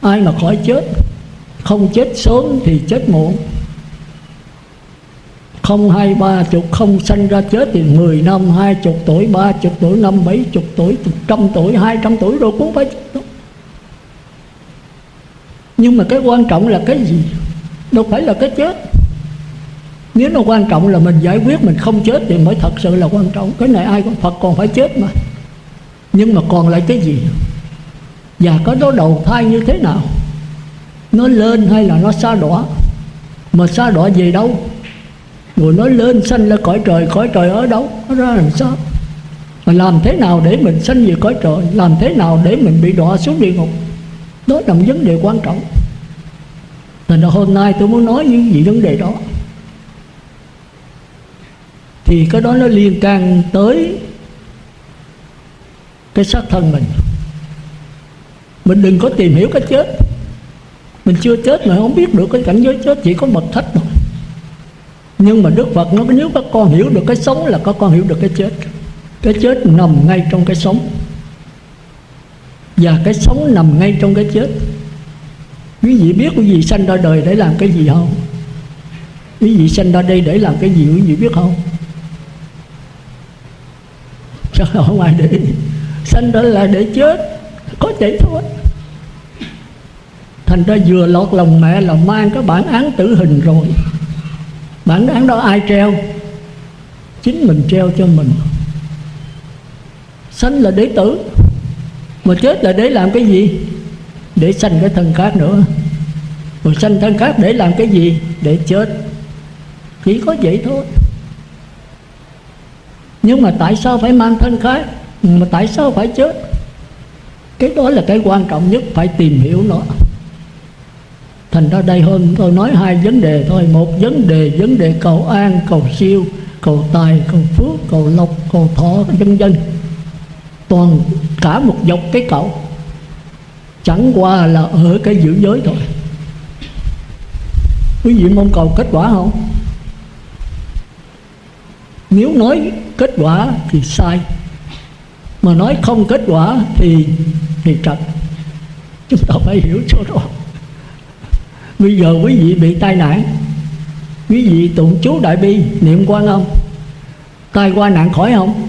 ai mà khỏi chết. Không chết sớm thì chết muộn. Không 20, 30, không sanh ra chết thì 10 năm, 20 tuổi, 30 tuổi, 50, 70 tuổi, 100 tuổi, 200 tuổi rồi cũng phải chết. Nhưng mà cái quan trọng là cái gì? Đâu phải là cái chết. Nếu nó quan trọng là mình giải quyết mình không chết thì mới thật sự là quan trọng. Cái này ai cũng Phật còn phải chết mà. Nhưng mà còn lại cái gì? Và có đó đầu thai như thế nào? Nó lên hay là nó sa đọa? Mà sa đọa về đâu? Rồi nó lên sanh lên cõi trời ở đâu? Nó ra làm sao? Mà làm thế nào để mình sanh về cõi trời? Làm thế nào để mình bị đọa xuống địa ngục? Đó là một vấn đề quan trọng. Thành ra hôm nay tôi muốn nói những gì vấn đề đó. Thì cái đó nó liên can tới cái xác thân mình. Mình đừng có tìm hiểu cái chết. Mình chưa chết mà không biết được cái cảnh giới chết, chỉ có bậc thách thôi. Nhưng mà Đức Phật nó nếu các con hiểu được cái sống là các con hiểu được cái chết. Cái chết nằm ngay trong cái sống, và cái sống nằm ngay trong cái chết. Quý vị biết quý vị sanh ra đời để làm cái gì không? Quý vị sanh ra đây để làm cái gì quý vị biết không? Chắc là không ai để ý. Sanh ra là để chết, có vậy thôi. Thành ra vừa lọt lòng mẹ là mang cái bản án tử hình rồi. Bản án đó ai treo? Chính mình treo cho mình. Sanh là để tử, mà chết là để làm cái gì? Để sanh cái thân khác nữa. Rồi sanh thân khác để làm cái gì? Để chết. Chỉ có vậy thôi. Nhưng mà tại sao phải mang thân khác? Mà tại sao phải chết? Cái đó là cái quan trọng nhất, phải tìm hiểu nó. Thành ra đây hôm tôi nói hai vấn đề thôi. Một vấn đề cầu an, cầu siêu, cầu tài, cầu phước, cầu lộc, cầu thọ, vân vân. Toàn cả một dọc cái cầu. Chẳng qua là ở cái giữ giới thôi. Quý vị mong cầu kết quả không? Nếu nói kết quả thì sai, mà nói không kết quả thì trật. Chúng ta phải hiểu cho rõ. Bây giờ quý vị bị tai nạn, quý vị tụng chú Đại Bi, niệm Quan Âm, tai qua nạn khỏi không?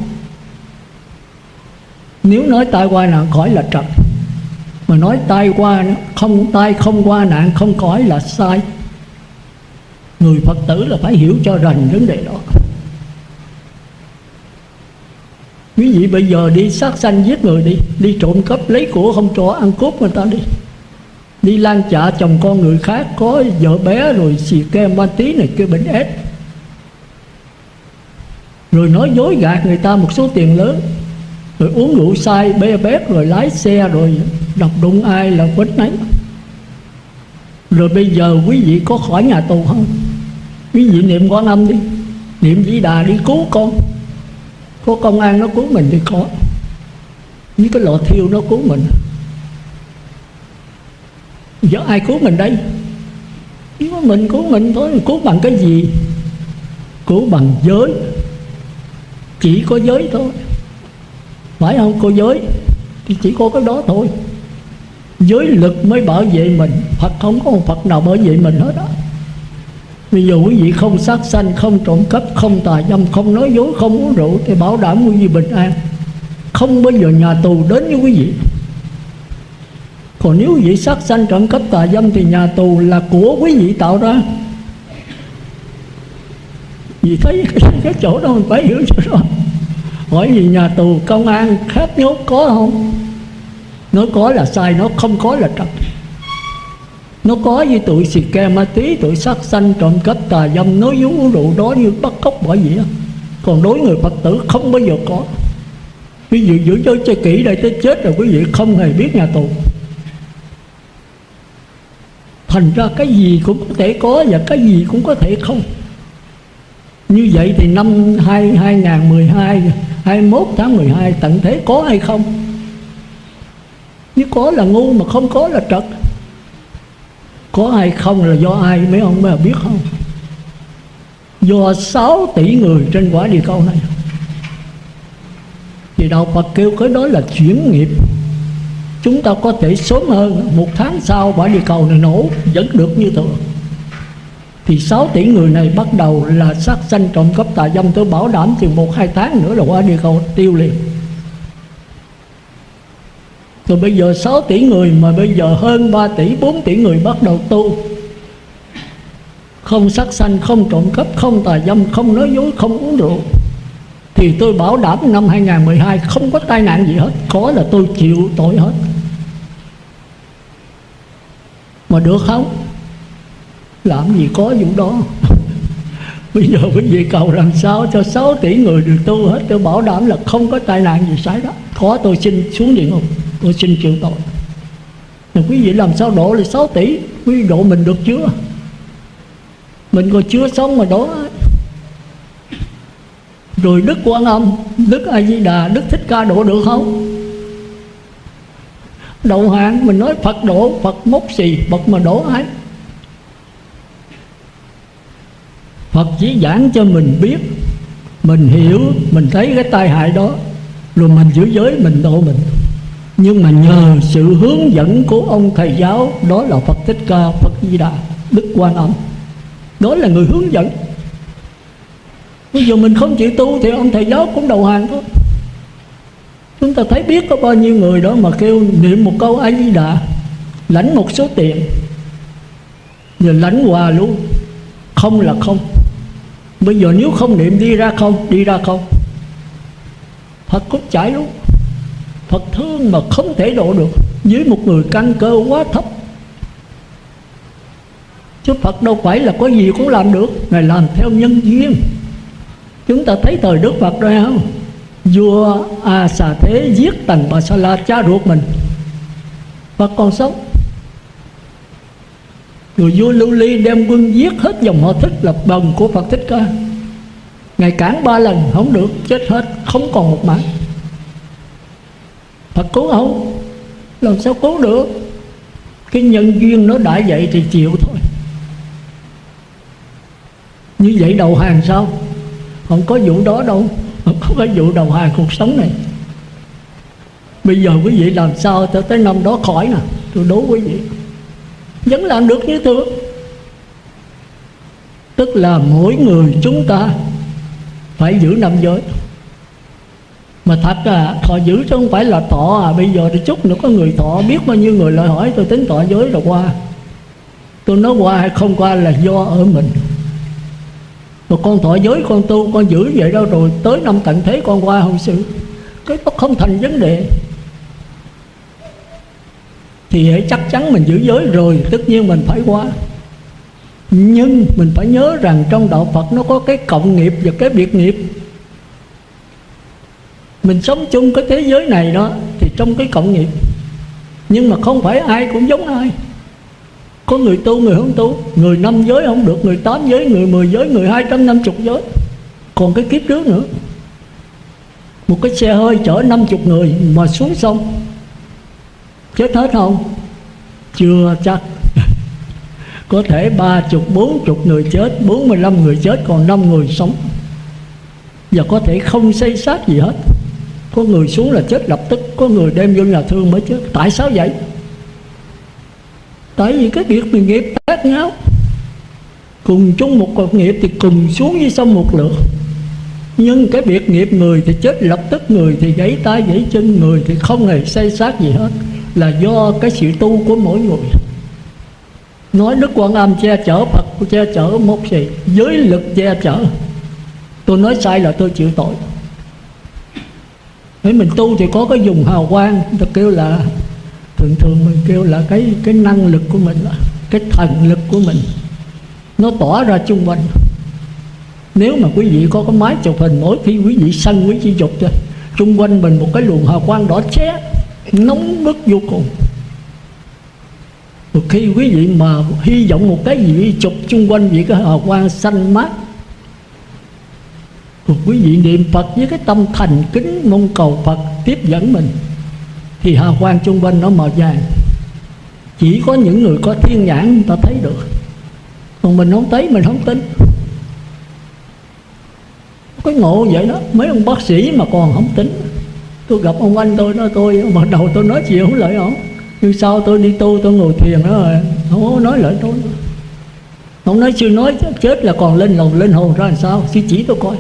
Nếu nói tai qua nạn khỏi là trật, mà nói tai không qua nạn không khỏi là sai. Người Phật tử là phải hiểu cho rành vấn đề đó. Quý vị bây giờ đi sát sanh giết người đi trộm cắp lấy của không cho, ăn cướp người ta đi lan chạ chồng con người khác, có vợ bé rồi xì ke ma tí này kia, bệnh ép, rồi nói dối gạt người ta một số tiền lớn, rồi uống rượu say bê bét, rồi lái xe rồi đập đụng ai là quýnh nấy. Rồi bây giờ quý vị có khỏi nhà tù không? Quý vị niệm Quan Âm đi, niệm Di Đà đi cứu con. Có công an nó cứu mình thì có, với cái lò thiêu nó cứu mình. Giờ ai cứu mình đây? Chỉ có mình cứu mình thôi. Cứu bằng cái gì? Cứu bằng giới. Chỉ có giới thôi, phải không? Có giới thì chỉ có cái đó thôi. Giới lực mới bảo vệ mình. Phật không có một Phật nào bảo vệ mình hết đó. Bây giờ quý vị không sát sanh, không trộm cắp, không tà dâm, không nói dối, không uống rượu thì bảo đảm quý vị bình an. Không bao giờ nhà tù đến với quý vị. Còn nếu quý vị sát sanh, trộm cắp, tà dâm thì nhà tù là của quý vị tạo ra. Vì thấy cái chỗ đó mình phải hiểu chỗ đó. Hỏi gì nhà tù công an khác nhốt có không? Nó có là sai, nó không có là trật. Nó có với tụi xì ke ma tí, tụi sát sanh, trộm cắp, tà dâm, nói dối, uống rượu đó như bắt cóc bởi vậy. Còn đối người Phật tử không bao giờ có. Quý vị giữ giới cho kỹ đây, tới chết rồi quý vị không hề biết nhà tù. Thành ra cái gì cũng có thể có và cái gì cũng có thể không. Như vậy thì năm 2012, 21 tháng 12 tận thế có hay không? Nếu có là ngu, mà không có là trật. Có hay không là do ai mấy ông mới biết không? Do 6 tỷ người trên quả địa cầu này. Thì đạo Phật kêu cái đó là chuyển nghiệp. Chúng ta có thể sớm hơn, 1 tháng sau quả địa cầu này nổ vẫn được như thường. Thì 6 tỷ người này bắt đầu là sát sanh trộm cắp tà dâm. Tôi bảo đảm chừng 1-2 tháng nữa là quả địa cầu tiêu liền. Rồi bây giờ 6 tỷ người mà bây giờ hơn 3 tỷ, 4 tỷ người bắt đầu tu. Không sát sanh, không trộm cắp, không tà dâm, không nói dối, không uống rượu. Thì tôi bảo đảm năm 2012 không có tai nạn gì hết. Có là tôi chịu tội hết. Mà được không? Làm gì có vụ đó. Bây giờ quý vị cầu làm sao cho 6 tỷ người được tu hết. Tôi bảo đảm là không có tai nạn gì xảy ra. Có tôi xin xuống địa ngục, tôi xin chịu tội. Mà quý vị làm sao độ là 6 tỷ? Quý vị độ mình được chưa? Mình còn chưa sống mà đó. Rồi Đức Quan Âm, Đức A Di Đà, Đức Thích Ca độ được không? Đầu hàng mình nói Phật độ, Phật mốc xì, Phật mà đổ ai? Phật chỉ giảng cho mình biết, mình hiểu, mình thấy cái tai hại đó, rồi mình giữ giới, mình độ mình. Nhưng mà nhờ sự hướng dẫn của ông thầy giáo, đó là Phật Thích Ca, Phật Di Đà, Đức Quan Âm, đó là người hướng dẫn. Bây giờ mình không chịu tu thì ông thầy giáo cũng đầu hàng thôi. Chúng ta thấy biết có bao nhiêu người đó mà kêu niệm một câu A Di Đà, lãnh một số tiền, rồi lãnh hoà luôn. Không là không. Bây giờ nếu không niệm đi ra không, đi ra không. Phật cũng chạy luôn. Phật thương mà không thể độ được với một người căn cơ quá thấp. Chứ Phật đâu phải là có gì cũng làm được. Ngài làm theo nhân duyên. Chúng ta thấy thời Đức Phật rồi không? Vua A Xà Thế giết Tần Bà Sa La, cha ruột mình, Phật còn sống. Rồi vua Lưu Ly đem quân giết hết dòng họ Thích là bần của Phật Thích Ca. Ngài cản 3 lần không được, chết hết, không còn một mảng. Phật cứu không? Làm sao cứu được? Cái nhân duyên nó đã vậy thì chịu thôi. Như vậy đầu hàng sao? Không có vụ đó đâu. Không có vụ đầu hàng cuộc sống này. Bây giờ quý vị làm sao tới năm đó khỏi nè. Tôi đố quý vị vẫn làm được như thường. Tức là mỗi người chúng ta phải giữ 5 giới. Mà thật thọ giữ chứ không phải là thọ bây giờ thì chút nữa có người thọ, biết bao nhiêu người lại hỏi tôi tính thọ giới rồi qua. Tôi nói qua hay không qua là do ở mình. Rồi con thọ giới con tu con giữ vậy đâu, rồi tới năm tận thế con qua hồi sự, cái đó không thành vấn đề. Thì hãy chắc chắn mình giữ giới rồi tất nhiên mình phải qua. Nhưng mình phải nhớ rằng trong đạo Phật nó có cái cộng nghiệp và cái biệt nghiệp. Mình sống chung cái thế giới này đó thì trong cái cộng nghiệp. Nhưng mà không phải ai cũng giống ai. Có người tu, người không tu. Người 5 giới không được, người 8 giới, người 10 giới, người 250 giới. Còn cái kiếp trước nữa, một cái xe hơi chở 50 người mà xuống sông, chết hết không? Chưa chắc. Có thể 30, 40 người chết, 45 người chết, còn 5 người sống. Và có thể không xây xác gì hết. Có người xuống là chết lập tức, có người đem vô nhà thương mới chết. Tại sao vậy? Tại vì cái việc mình nghiệp khác nhau. Cùng chung một cột nghiệp thì cùng xuống dưới sông một lượt. Nhưng cái việc nghiệp người thì chết lập tức, người thì gãy tay gãy chân, người thì không hề xây xác gì hết. Là do cái sự tu của mỗi người. Nói Đức Quan Âm che chở Phật, che chở một gì giới lực che chở. Tôi nói sai là tôi chịu tội. Nếu mình tu thì có cái dùng hào quang, ta kêu là thường mình kêu là cái năng lực của mình, cái thần lực của mình nó tỏa ra chung quanh. Nếu mà quý vị có cái máy chụp hình, mỗi khi quý vị sân quý vị chụp cho chung quanh mình một cái luồng hào quang đỏ chóe, nóng bức vô cùng. Một khi quý vị mà hy vọng một cái gì chụp chung quanh vị cái hào quang xanh mát, rồi quý vị niệm Phật với cái tâm thành kính mong cầu Phật tiếp dẫn mình, thì hào quang chung quanh nó màu vàng. Chỉ có những người có thiên nhãn người ta thấy được, còn mình không thấy, mình không tin. Cái ngộ vậy đó. Mấy ông bác sĩ mà còn không tính. Tôi gặp ông anh tôi nói tôi, bắt đầu tôi nói chuyện không lợi ổng. Nhưng sau tôi đi tu, tôi ngồi thiền đó rồi không có nói lợi tôi. Ông nói sư nói chết là còn lên lòng linh hồn ra làm sao, sư chỉ tôi coi.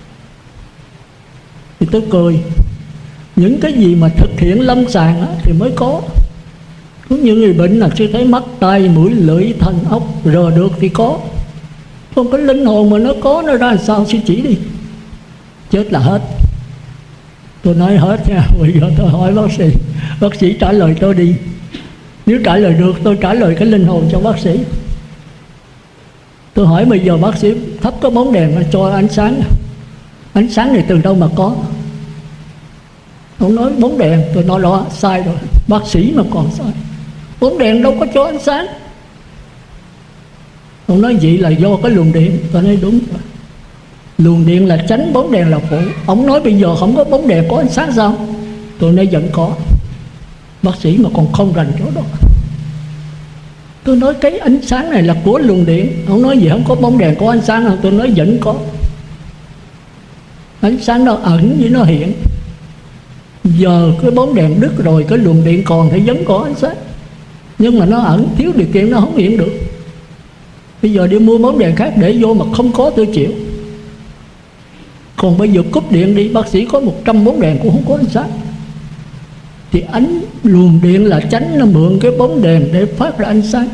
Thì tôi cười. Những cái gì mà thực hiện lâm sàng thì mới có. Cũng như người bệnh là sư thấy mắt, tai, mũi, lưỡi, thân, ốc rờ được thì có. Không có linh hồn mà nó có, nó ra làm sao, sư chỉ đi. Chết là hết. Tôi nói hết nha. Bây giờ tôi hỏi bác sĩ trả lời tôi đi. Nếu trả lời được tôi trả lời cái linh hồn cho bác sĩ. Tôi hỏi bây giờ bác sĩ thắp cái bóng đèn cho ánh sáng. Ánh sáng này từ đâu mà có? Ông nói bóng đèn. Tôi nói đó sai rồi, bác sĩ mà còn sai. Bóng đèn đâu có cho ánh sáng. Ông nói vậy là do cái luồng điện. Tôi nói đúng rồi, luồng điện là chánh, bóng đèn là phụ. Ông nói bây giờ không có bóng đèn có ánh sáng sao? Tôi nói vẫn có. Bác sĩ mà còn không rành chỗ đó. Tôi nói cái ánh sáng này là của luồng điện. Ông nói gì không có bóng đèn có ánh sáng không? Tôi nói vẫn có. Ánh sáng nó ẩn với nó hiện. Giờ cái bóng đèn đứt rồi, cái luồng điện còn thì vẫn có ánh sáng, nhưng mà nó ẩn, thiếu điều kiện nó không hiện được. Bây giờ đi mua bóng đèn khác để vô mà không có tôi chịu. Còn bây giờ cúp điện đi, bác sĩ có 100 bóng đèn cũng không có ánh sáng. Thì ánh luồng điện là chánh, nó mượn cái bóng đèn để phát ra ánh sáng.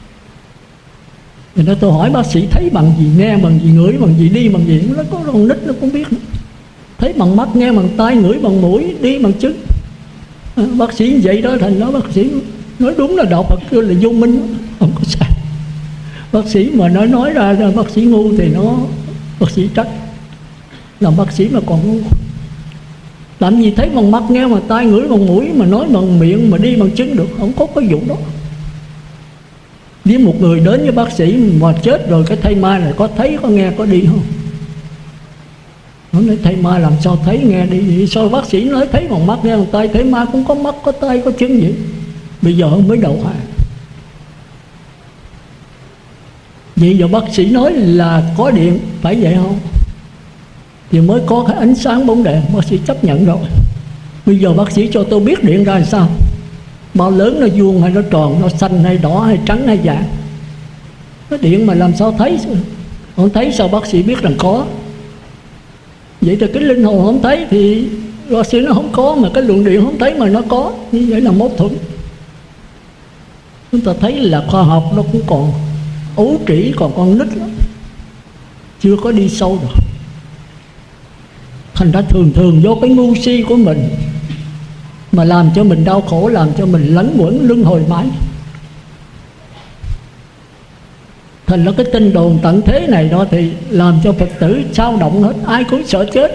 Thì tôi hỏi bác sĩ thấy bằng gì, nghe bằng gì, ngửi bằng gì, đi bằng gì? Nó có con nít nó cũng biết. Thấy bằng mắt, nghe bằng tai, ngửi bằng mũi, đi bằng chân. Bác sĩ vậy đó, thành đó bác sĩ nói đúng là đạo Phật kêu là vô minh, không có sai. Bác sĩ mà nói ra bác sĩ ngu thì bác sĩ trách. Làm bác sĩ mà còn ngu. Làm gì thấy bằng mắt, nghe bằng tai, ngửi bằng mũi mà nói bằng miệng mà đi bằng chân được? Không có cái vụ đó. Nếu một người đến với bác sĩ mà chết rồi, cái thây ma này có thấy, có nghe, có đi không? Nó nói thầy ma làm sao thấy nghe đi vậy? Sao bác sĩ nói thấy bằng mắt, nghe bằng tay? Thầy ma cũng có mắt, có tay, có chân vậy. Bây giờ ông mới đầu hàng. Vậy giờ bác sĩ nói là có điện, phải vậy không? Thì mới có cái ánh sáng bóng đèn, bác sĩ chấp nhận rồi. Bây giờ bác sĩ cho tôi biết điện ra làm sao? Bao lớn, nó vuông hay nó tròn, nó xanh hay đỏ hay trắng hay vàng? Cái điện mà làm sao thấy? Không thấy sao bác sĩ biết rằng có? Vậy thì cái linh hồn không thấy thì bác sĩ nó không có, mà cái luồng điện không thấy mà nó có. Như vậy là mâu thuẫn. Chúng ta thấy là khoa học nó cũng còn ấu trĩ, còn con nít lắm, chưa có đi sâu được. Thành ra thường do cái ngu si của mình mà làm cho mình đau khổ, làm cho mình lẫn quẩn luân hồi mãi. Thành ra cái tin đồn tận thế này đó thì làm cho Phật tử sao động hết. Ai cũng sợ chết.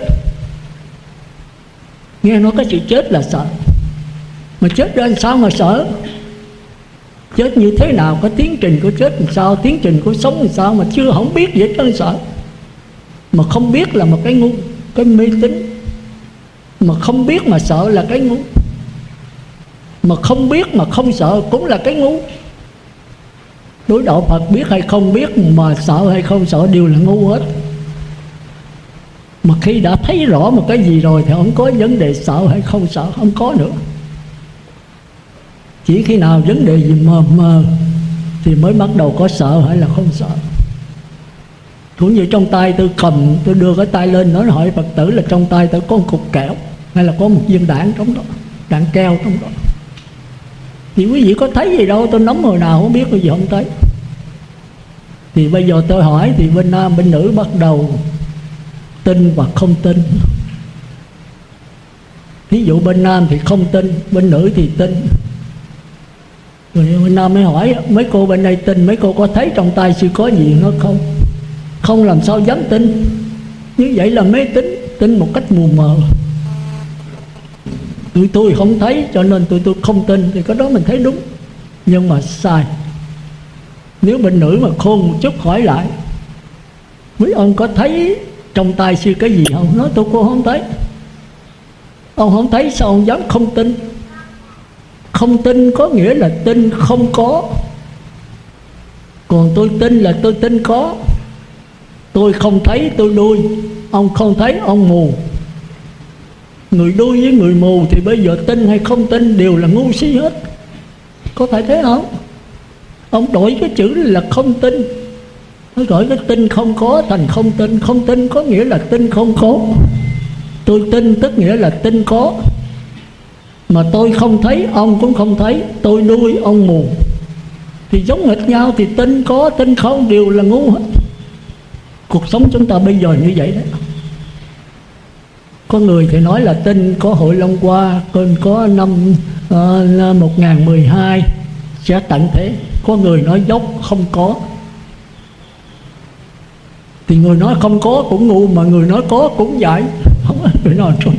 Nghe nói cái sự chết là sợ. Mà chết ra sao mà sợ? Chết như thế nào, cái tiến trình của chết làm sao, tiến trình của sống làm sao mà chưa không biết vậy cho sợ. Mà không biết là một cái ngu, cái mê tín. Mà không biết mà sợ là cái ngu. Mà không biết mà không sợ cũng là cái ngu. Đối đạo Phật biết hay không biết, mà sợ hay không sợ đều là ngu hết. Mà khi đã thấy rõ một cái gì rồi thì không có vấn đề sợ hay không sợ, không có nữa. Chỉ khi nào vấn đề gì mờ mờ thì mới bắt đầu có sợ hay là không sợ. Cũng như trong tay tôi cầm, tôi đưa cái tay lên nói hỏi Phật tử là trong tay tôi có một cục kẹo hay là có một viên đạn trong đó, đạn keo trong đó. Thì quý vị có thấy gì đâu, tôi nắm hồi nào không biết, quý vị không thấy. Thì bây giờ tôi hỏi thì bên nam bên nữ bắt đầu tin và không tin. Ví dụ bên nam thì không tin, bên nữ thì tin. Rồi bên nam mới hỏi mấy cô bên đây tin, mấy cô có thấy trong tay sư có gì? Nó không. Không làm sao dám tin. Như vậy là mê tín, tin một cách mù mờ. Tôi không thấy cho nên tôi không tin. Thì cái đó mình thấy đúng, nhưng mà sai. Nếu bên nữ mà khôn một chút hỏi lại, mấy ông có thấy trong tay sư cái gì không? Nói tôi cô không thấy. Ông không thấy sao ông dám không tin? Không tin có nghĩa là tin không có. Còn tôi tin là tôi tin có. Tôi không thấy tôi đuôi, ông không thấy ông mù. Người đuôi với người mù thì bây giờ tin hay không tin đều là ngu si hết. Có phải thế không? Ông đổi cái chữ là không tin, nó gọi cái tin không có thành không tin. Không tin có nghĩa là tin không có. Tôi tin tức nghĩa là tin có. Mà tôi không thấy, ông cũng không thấy. Tôi đuôi, ông mù, thì giống nghịch nhau. Thì tin có, tin không đều là ngu hết. Cuộc sống chúng ta bây giờ như vậy đấy. Có người thì nói là tin có Hội Long Hoa, tin có năm 1012 sẽ tận thế. Có người nói dốc không có. Thì người nói không có cũng ngu, mà người nói có cũng dại. Không có người nói trốn.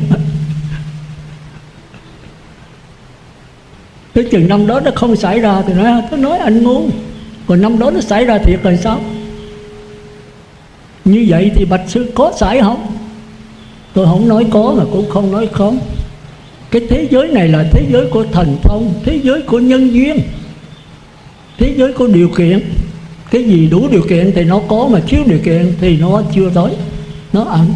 Tới chừng năm đó nó không xảy ra thì nói anh ngu. Còn năm đó nó xảy ra thiệt rồi sao? Như vậy thì bạch sư có xảy không? Tôi không nói có mà cũng không nói không. Cái thế giới này là thế giới của thần thông, thế giới của nhân duyên, thế giới của điều kiện. Cái gì đủ điều kiện thì nó có, mà thiếu điều kiện thì nó chưa tới, nó ẩn.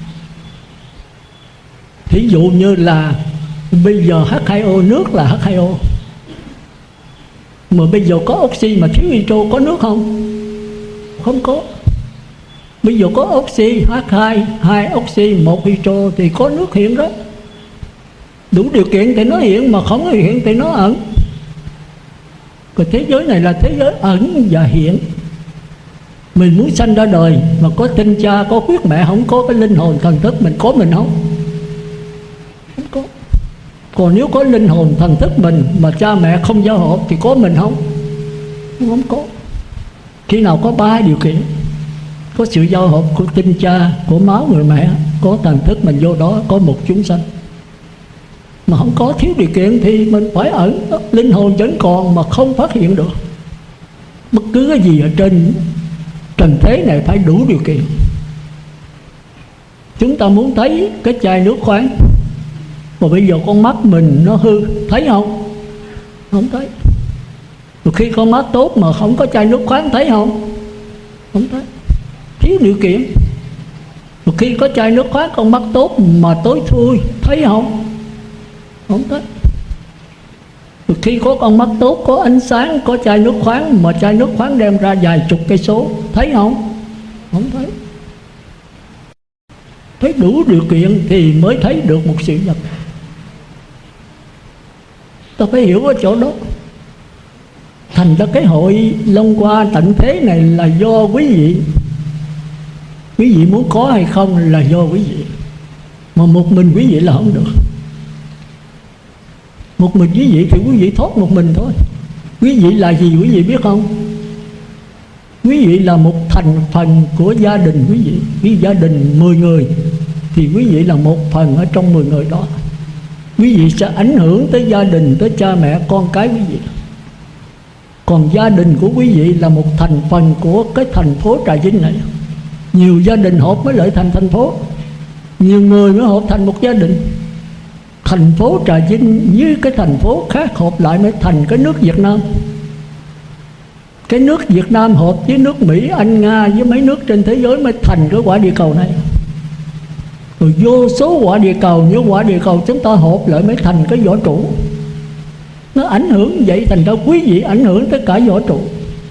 Thí dụ như là bây giờ H2O, nước là H2O, mà bây giờ có oxy mà thiếu hydro, có nước không? Không có. Bây giờ có oxy H2, 2 oxy 1 hydro thì có nước hiện đó. Đủ điều kiện thì nó hiện, mà không hiện thì nó ẩn. Còn thế giới này là thế giới ẩn và hiện. Mình muốn sanh ra đời mà có tinh cha, có huyết mẹ, không có cái linh hồn thần thức mình, có mình không? Không có. Còn nếu có linh hồn thần thức mình mà cha mẹ không giao hợp thì có mình không? Không có. Khi nào có ba điều kiện, có sự giao hợp của tinh cha, của máu người mẹ, có thần thức mình vô đó, có một chúng sanh. Mà không có thiếu điều kiện thì mình phải ẩn. Linh hồn vẫn còn mà không phát hiện được. Bất cứ cái gì ở trên trần thế này phải đủ điều kiện. Chúng ta muốn thấy cái chai nước khoáng, mà bây giờ con mắt mình nó hư, thấy không? Không thấy. Rồi khi con mắt tốt mà không có chai nước khoáng, thấy không? Không thấy. Thiếu điều kiện. Rồi khi có chai nước khoáng, con mắt tốt mà tối thui, thấy không? Không thấy. Rồi khi có con mắt tốt, có ánh sáng, có chai nước khoáng, mà chai nước khoáng đem ra vài chục cây số, thấy không? Không thấy. Thấy đủ điều kiện thì mới thấy được một sự vật. Ta phải hiểu ở chỗ đó. Thành ra cái hội Long Hoa tận thế này là do quý vị. Quý vị muốn có hay không là do quý vị. Mà một mình quý vị là không được. Một mình quý vị thì quý vị thoát một mình thôi. Quý vị là gì quý vị biết không? Quý vị là một thành phần của gia đình quý vị. Vì gia đình 10 người thì quý vị là một phần ở trong 10 người đó. Quý vị sẽ ảnh hưởng tới gia đình, tới cha mẹ, con cái quý vị. Còn gia đình của quý vị là một thành phần của cái thành phố Trà Vinh này. Nhiều gia đình hợp mới lại thành thành phố, nhiều người mới hợp thành một gia đình. Thành phố Trà Vinh với cái thành phố khác hợp lại mới thành cái nước Việt Nam. Cái nước Việt Nam hợp với nước Mỹ, Anh, Nga với mấy nước trên thế giới mới thành cái quả địa cầu này. Rồi vô số quả địa cầu, như quả địa cầu chúng ta hợp lại mới thành cái võ trụ. Nó ảnh hưởng vậy, thành ra quý vị ảnh hưởng tới cả võ trụ.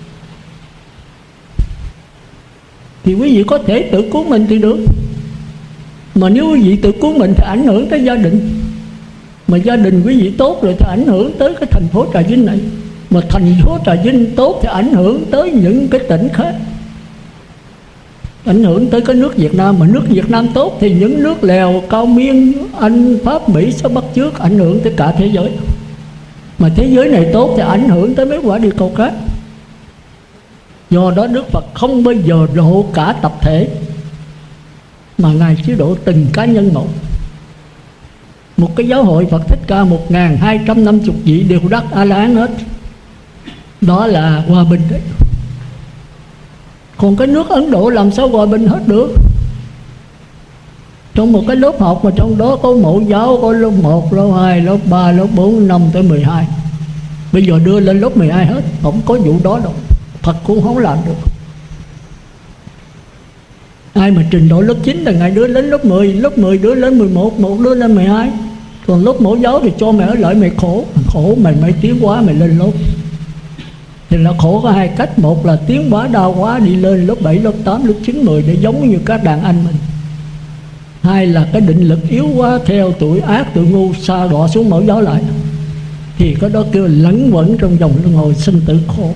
Thì quý vị có thể tự cứu mình thì được. Mà nếu quý vị tự cứu mình thì ảnh hưởng tới gia đình. Mà gia đình quý vị tốt rồi thì ảnh hưởng tới cái thành phố Trà Vinh này. Mà thành phố Trà Vinh tốt thì ảnh hưởng tới những cái tỉnh khác, ảnh hưởng tới cái nước Việt Nam. Mà nước Việt Nam tốt thì những nước Lào, Cao Miên, Anh, Pháp, Mỹ sẽ bắt chước, ảnh hưởng tới cả thế giới. Mà thế giới này tốt thì ảnh hưởng tới mấy quả địa cầu khác. Do đó Đức Phật không bao giờ độ cả tập thể, mà Ngài chỉ độ từng cá nhân một. Một cái giáo hội Phật Thích Ca 1250 vị đều đắc A-la-hán hết. Đó là hòa bình đấy. Còn cái nước Ấn Độ làm sao hòa bình hết được? Trong một cái lớp học mà trong đó có mẫu giáo, có lớp 1, lớp 2, lớp 3, lớp 4, 5 tới 12. Bây giờ đưa lên lớp 12 hết, không có vụ đó đâu. Phật cũng không làm được. Ai mà trình độ lớp 9 là ngày đứa lên lớp 10, lớp 10 đứa lên 11, một đứa lên 12. Còn lớp mẫu giáo thì cho mày ở lại, mày khổ. Khổ mày mới tiến hóa mày lên lớp. Thì là khổ có hai cách. Một là tiến hóa đau quá đi lên lớp 7, lớp 8, lớp 9, 10 để giống như các đàn anh mình. Hai là cái định lực yếu quá, theo tuổi ác, tuổi ngu, sa đọa xuống mẫu giáo lại. Thì cái đó kêu lẫn quẩn trong vòng luân hồi sinh tử khổ.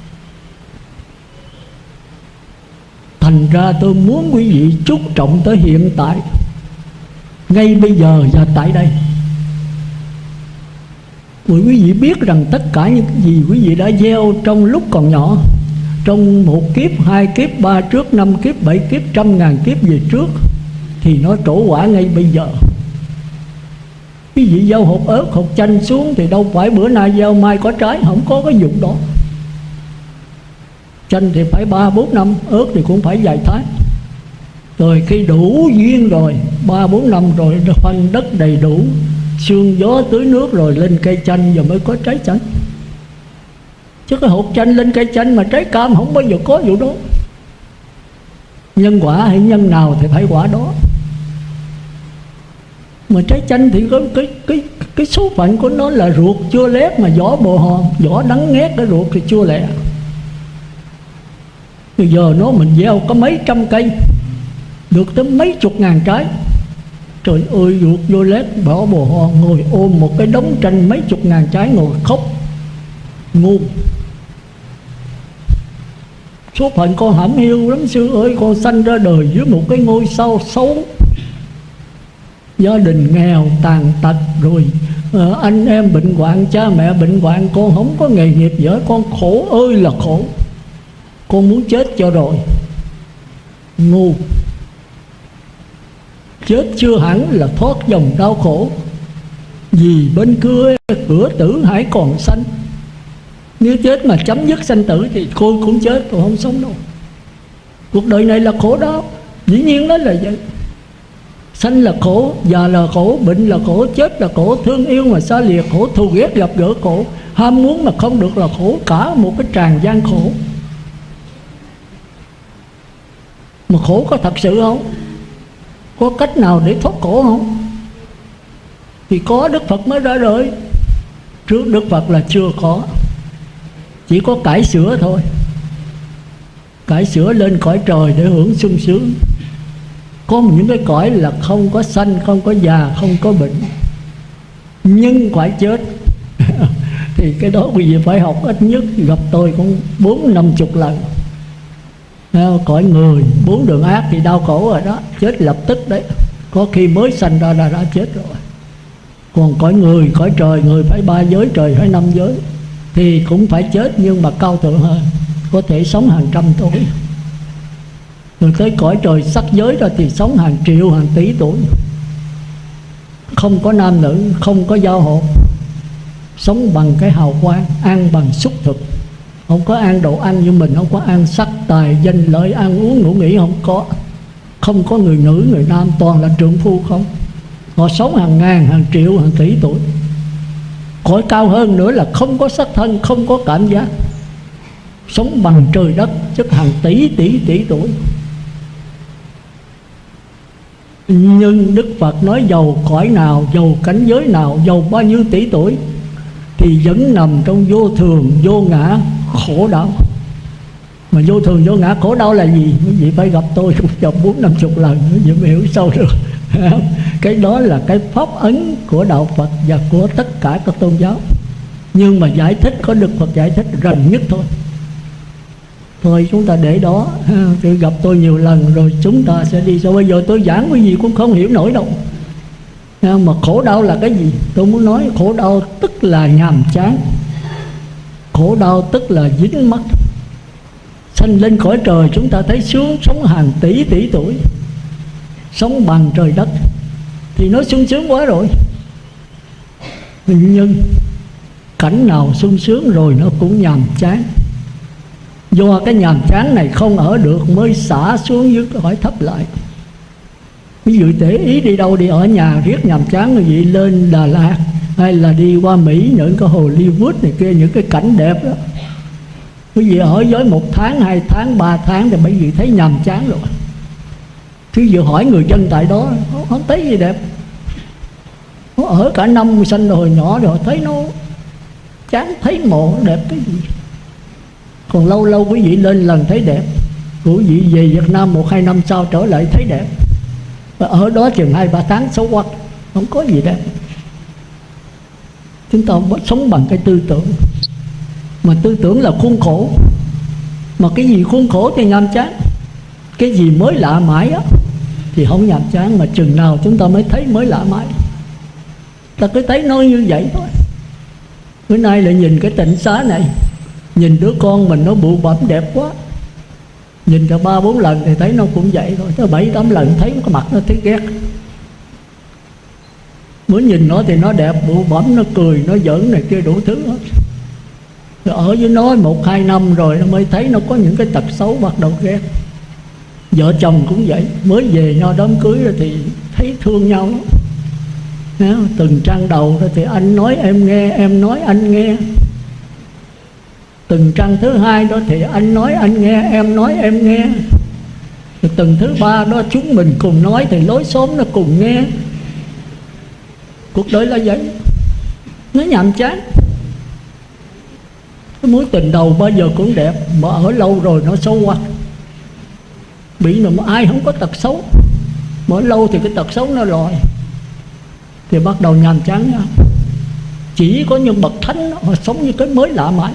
Thành ra tôi muốn quý vị chú trọng tới hiện tại, ngay bây giờ và tại đây. Bởi quý vị biết rằng tất cả những gì quý vị đã gieo trong lúc còn nhỏ, trong 1 kiếp, 2 kiếp, 3 trước, 5 kiếp, 7 kiếp, 100.000 kiếp về trước, thì nó trổ quả ngay bây giờ. Quý vị gieo hột ớt, hột chanh xuống thì đâu phải bữa nay gieo mai có trái, không có cái vụ đó. Chanh thì phải 3-4 năm, ớt thì cũng phải vài tháng. Rồi khi đủ duyên rồi, 3-4 năm rồi, khoanh đất đầy đủ, sương gió tưới nước rồi lên cây chanh rồi mới có trái chanh. Chứ cái hột chanh lên cây chanh mà trái cam không bao giờ có vụ đó. Nhân quả hay nhân nào thì phải quả đó. Mà trái chanh thì có cái số phận của nó là ruột chua lét, mà vỏ bồ hòn, vỏ đắng ngét, cái ruột thì chua lẹ. Bây giờ nó mình gieo có mấy trăm cây, được tới mấy chục ngàn trái. Trời ơi, ruột vô lét, bỏ bồ hòn, ngồi ôm một cái đống chanh mấy chục ngàn trái ngồi khóc ngu. Số phận con hãm hiu lắm sư ơi. Con sanh ra đời dưới một cái ngôi sao xấu, gia đình nghèo tàn tật, rồi anh em bệnh hoạn, cha mẹ bệnh hoạn, con không có nghề nghiệp giỏi, con khổ ơi là khổ. Con muốn chết cho rồi. Ngu. Chết chưa hẳn là thoát dòng đau khổ, vì bên cửa tử hãy còn sanh. Nếu chết mà chấm dứt sanh tử thì tôi cũng chết, tôi không sống đâu. Cuộc đời này là khổ đau, dĩ nhiên nó là vậy. Sanh là khổ, già là khổ, bệnh là khổ, chết là khổ, thương yêu mà xa lìa khổ, thù ghét gặp gỡ khổ, ham muốn mà không được là khổ. Cả một cái tràng gian khổ. Mà khổ có thật sự không? Có cách nào để thoát khổ không? Thì có Đức Phật mới ra đời. Trước Đức Phật là chưa có, chỉ có cải sửa thôi. Cải sửa lên cõi trời để hưởng sung sướng. Có những cái cõi là không có sanh, không có già, không có bệnh, nhưng phải chết. Thì cái đó quý vị phải học ít nhất gặp tôi cũng 40-50 lần. Cõi người 4 đường ác thì đau khổ rồi đó, chết lập tức đấy. Có khi mới sanh ra là đã chết rồi. Còn cõi người, cõi trời, người phải 3 giới, trời phải 5 giới, thì cũng phải chết nhưng mà cao thượng hơn, có thể sống hàng trăm tuổi. Rồi tới cõi trời sắc giới ra thì sống hàng triệu, hàng tỷ tuổi. Không có nam nữ, không có giao hộp, sống bằng cái hào quang, ăn bằng xúc thực. Không có ăn đồ ăn như mình, không có ăn sắc tài danh lợi, ăn uống ngủ nghỉ, không có. Không có người nữ, người nam, toàn là trượng phu không. Họ sống hàng ngàn, hàng triệu, hàng tỷ tuổi. Cõi cao hơn nữa là không có sắc thân, không có cảm giác, sống bằng trời đất, chứ hàng tỷ tuổi. Nhưng Đức Phật nói dầu cõi nào, dầu cảnh giới nào, dầu bao nhiêu tỷ tuổi, thì vẫn nằm trong vô thường, vô ngã, khổ đau. Mà vô thường, vô ngã, khổ đau là gì? Quý vị phải gặp tôi cũng chậm 40-50 lần quý vị mới hiểu sâu được. Cái đó là cái pháp ấn của Đạo Phật và của tất cả các tôn giáo. Nhưng mà giải thích có Đức Phật giải thích rành nhất thôi. Thôi chúng ta để đó, thì gặp tôi nhiều lần rồi chúng ta sẽ đi sau. Bây giờ tôi giảng quý vị cũng không hiểu nổi đâu. Mà khổ đau là cái gì? Tôi muốn nói khổ đau tức là nhàm chán. Khổ đau tức là dính mắc. Sanh lên cõi trời chúng ta thấy sướng, sống hàng tỷ tuổi, sống bằng trời đất, thì nó sung sướng quá rồi. Nhưng cảnh nào sung sướng rồi nó cũng nhàm chán. Do cái nhàm chán này không ở được mới xả xuống dưới cõi thấp lại. Ví dụ để ý đi đâu, đi ở nhà riết nhàm chán quý vị lên Đà Lạt, hay là đi qua Mỹ, những cái Hollywood này kia, những cái cảnh đẹp đó, quý vị ở với 1 tháng, 2 tháng, 3 tháng thì quý vị thấy nhàm chán rồi. Thí dụ hỏi người dân tại đó, không thấy gì đẹp. Nó ở cả năm sanh rồi nhỏ rồi thấy nó chán, thấy mộ đẹp cái gì. Còn lâu lâu quý vị lên lần thấy đẹp, quý vị về Việt Nam 1-2 năm sau trở lại thấy đẹp. Và ở đó chừng 2-3 tháng xấu quắc, không có gì đẹp. Chúng ta sống bằng cái tư tưởng, mà tư tưởng là khuôn khổ. Mà cái gì khuôn khổ thì nhàm chán. Cái gì mới lạ mãi á thì không nhàm chán. Mà chừng nào chúng ta mới thấy mới lạ mãi, ta cứ thấy nó như vậy thôi. Bữa nay lại nhìn cái tịnh xá này, nhìn đứa con mình nó bụ bẩm đẹp quá, nhìn cả 3-4 lần thì thấy nó cũng vậy thôi. Tới 7-8 lần thấy cái mặt nó thấy ghét. Mới nhìn nó thì nó đẹp, bụ bẩm, nó cười, nó giỡn này kia đủ thứ hết. Rồi ở với nó 1-2 năm rồi nó mới thấy nó có những cái tật xấu, bắt đầu ghét. Vợ chồng cũng vậy, mới về nhau đám cưới rồi thì thấy thương nhau lắm. Từng trang đầu thì anh nói em nghe, em nói anh nghe. Từng trang thứ 2 đó thì anh nói anh nghe, em nói em nghe. Rồi từng thứ 3 đó chúng mình cùng nói thì lối xóm nó cùng nghe. Cuộc đời là vậy, nó nhàm chán. Cái mối tình đầu bao giờ cũng đẹp, mà ở lâu rồi nó xấu quá. Bị mà ai không có tật xấu, mà ở lâu thì cái tật xấu nó lòi, thì bắt đầu nhàm chán nhau. Chỉ có những bậc thánh họ sống như cái mới lạ mãi,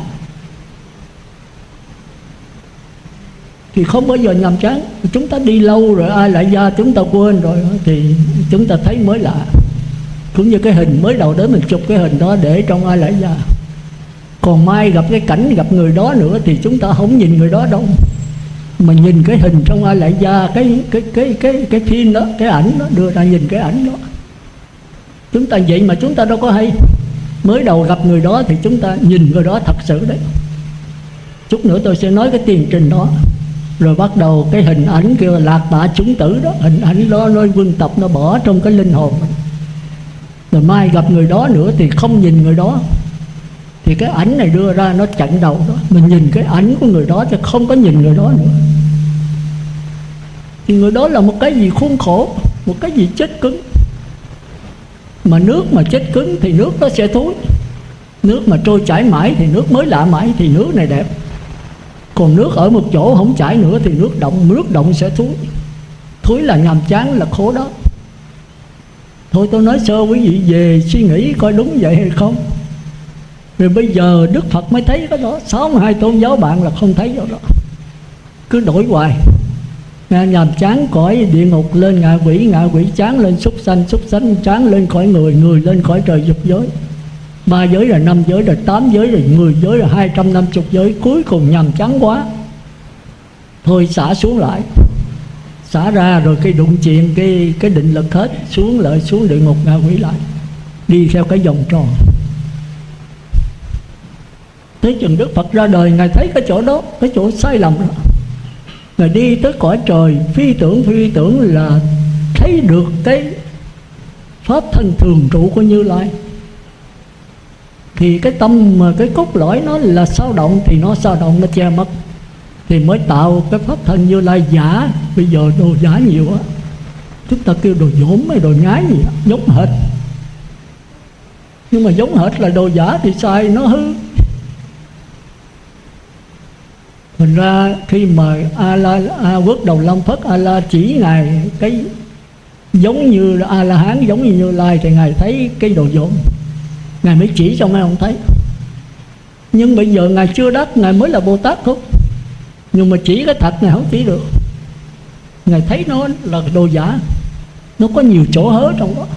thì không bao giờ nhàm chán. Chúng ta đi lâu rồi ai lại ra chúng ta quên rồi thì chúng ta thấy mới lạ. Cũng như cái hình mới đầu đến mình chụp cái hình đó để trong ai lại ra. Còn mai gặp cái cảnh, gặp người đó nữa thì chúng ta không nhìn người đó đâu, mà nhìn cái hình trong ai lại ra, cái phim đó, cái ảnh đó, đưa ra nhìn cái ảnh đó. Chúng ta vậy mà chúng ta đâu có hay. Mới đầu gặp người đó thì chúng ta nhìn người đó thật sự đấy. Chút nữa tôi sẽ nói cái tiền trình đó. Rồi bắt đầu cái hình ảnh kêu là lạc tạ chúng tử đó, hình ảnh đó nó quân tập, nó bỏ trong cái linh hồn mình. Rồi mai gặp người đó nữa thì không nhìn người đó, thì cái ảnh này đưa ra nó chặn đầu đó. Mình nhìn cái ảnh của người đó chứ không có nhìn người đó nữa. Thì người đó là một cái gì khuôn khổ, một cái gì chết cứng. Mà nước mà chết cứng thì nước nó sẽ thối. Nước mà trôi chảy mãi thì nước mới lạ mãi, thì nước này đẹp. Còn nước ở một chỗ không chảy nữa thì nước động sẽ thối. Thối là nhàm chán, là khổ đó. Thôi tôi nói sơ quý vị về suy nghĩ coi đúng vậy hay không. Rồi bây giờ Đức Phật mới thấy cái đó. 62 tôn giáo bạn là không thấy đó. Cứ đổi hoài. Nhàm chán cõi địa ngục lên ngạ quỷ chán lên súc sanh chán lên cõi người lên cõi trời dục giới. 3 giới là 5 giới, rồi 8 giới, rồi 10 giới, rồi 250 giới. Cuối cùng nhàm chán quá, thôi xả xuống lại. Xả ra rồi cái đụng chuyện cái định lực hết, xuống lại, xuống địa ngục ngạ quỷ lại. Đi theo cái vòng tròn. Thế chừng Đức Phật ra đời, Ngài thấy cái chỗ đó, cái chỗ sai lầm đó. Ngài đi tới cõi trời phi tưởng là thấy được cái pháp thân thường trụ của Như Lai. Thì cái tâm mà cái cốt lõi nó là sao động, thì nó sao động, nó che mất, thì mới tạo cái pháp thân Như Lai giả. Bây giờ đồ giả nhiều quá, chúng ta kêu đồ dỗm hay đồ nhái gì đó, giống hệt. Nhưng mà giống hệt là đồ giả thì sai, nó hư. Thành ra khi mà Quốc Đầu Long Phất A-la chỉ Ngài cái giống như A-la-hán, giống như Như Lai, thì Ngài thấy cái đồ dỗm, Ngài mới chỉ cho mấy ông thấy. Nhưng bây giờ Ngài chưa đắc, Ngài mới là Bồ Tát thôi. Nhưng mà chỉ cái thật Ngài không chỉ được. Ngài thấy nó là đồ giả, nó có nhiều chỗ hớ trong đó,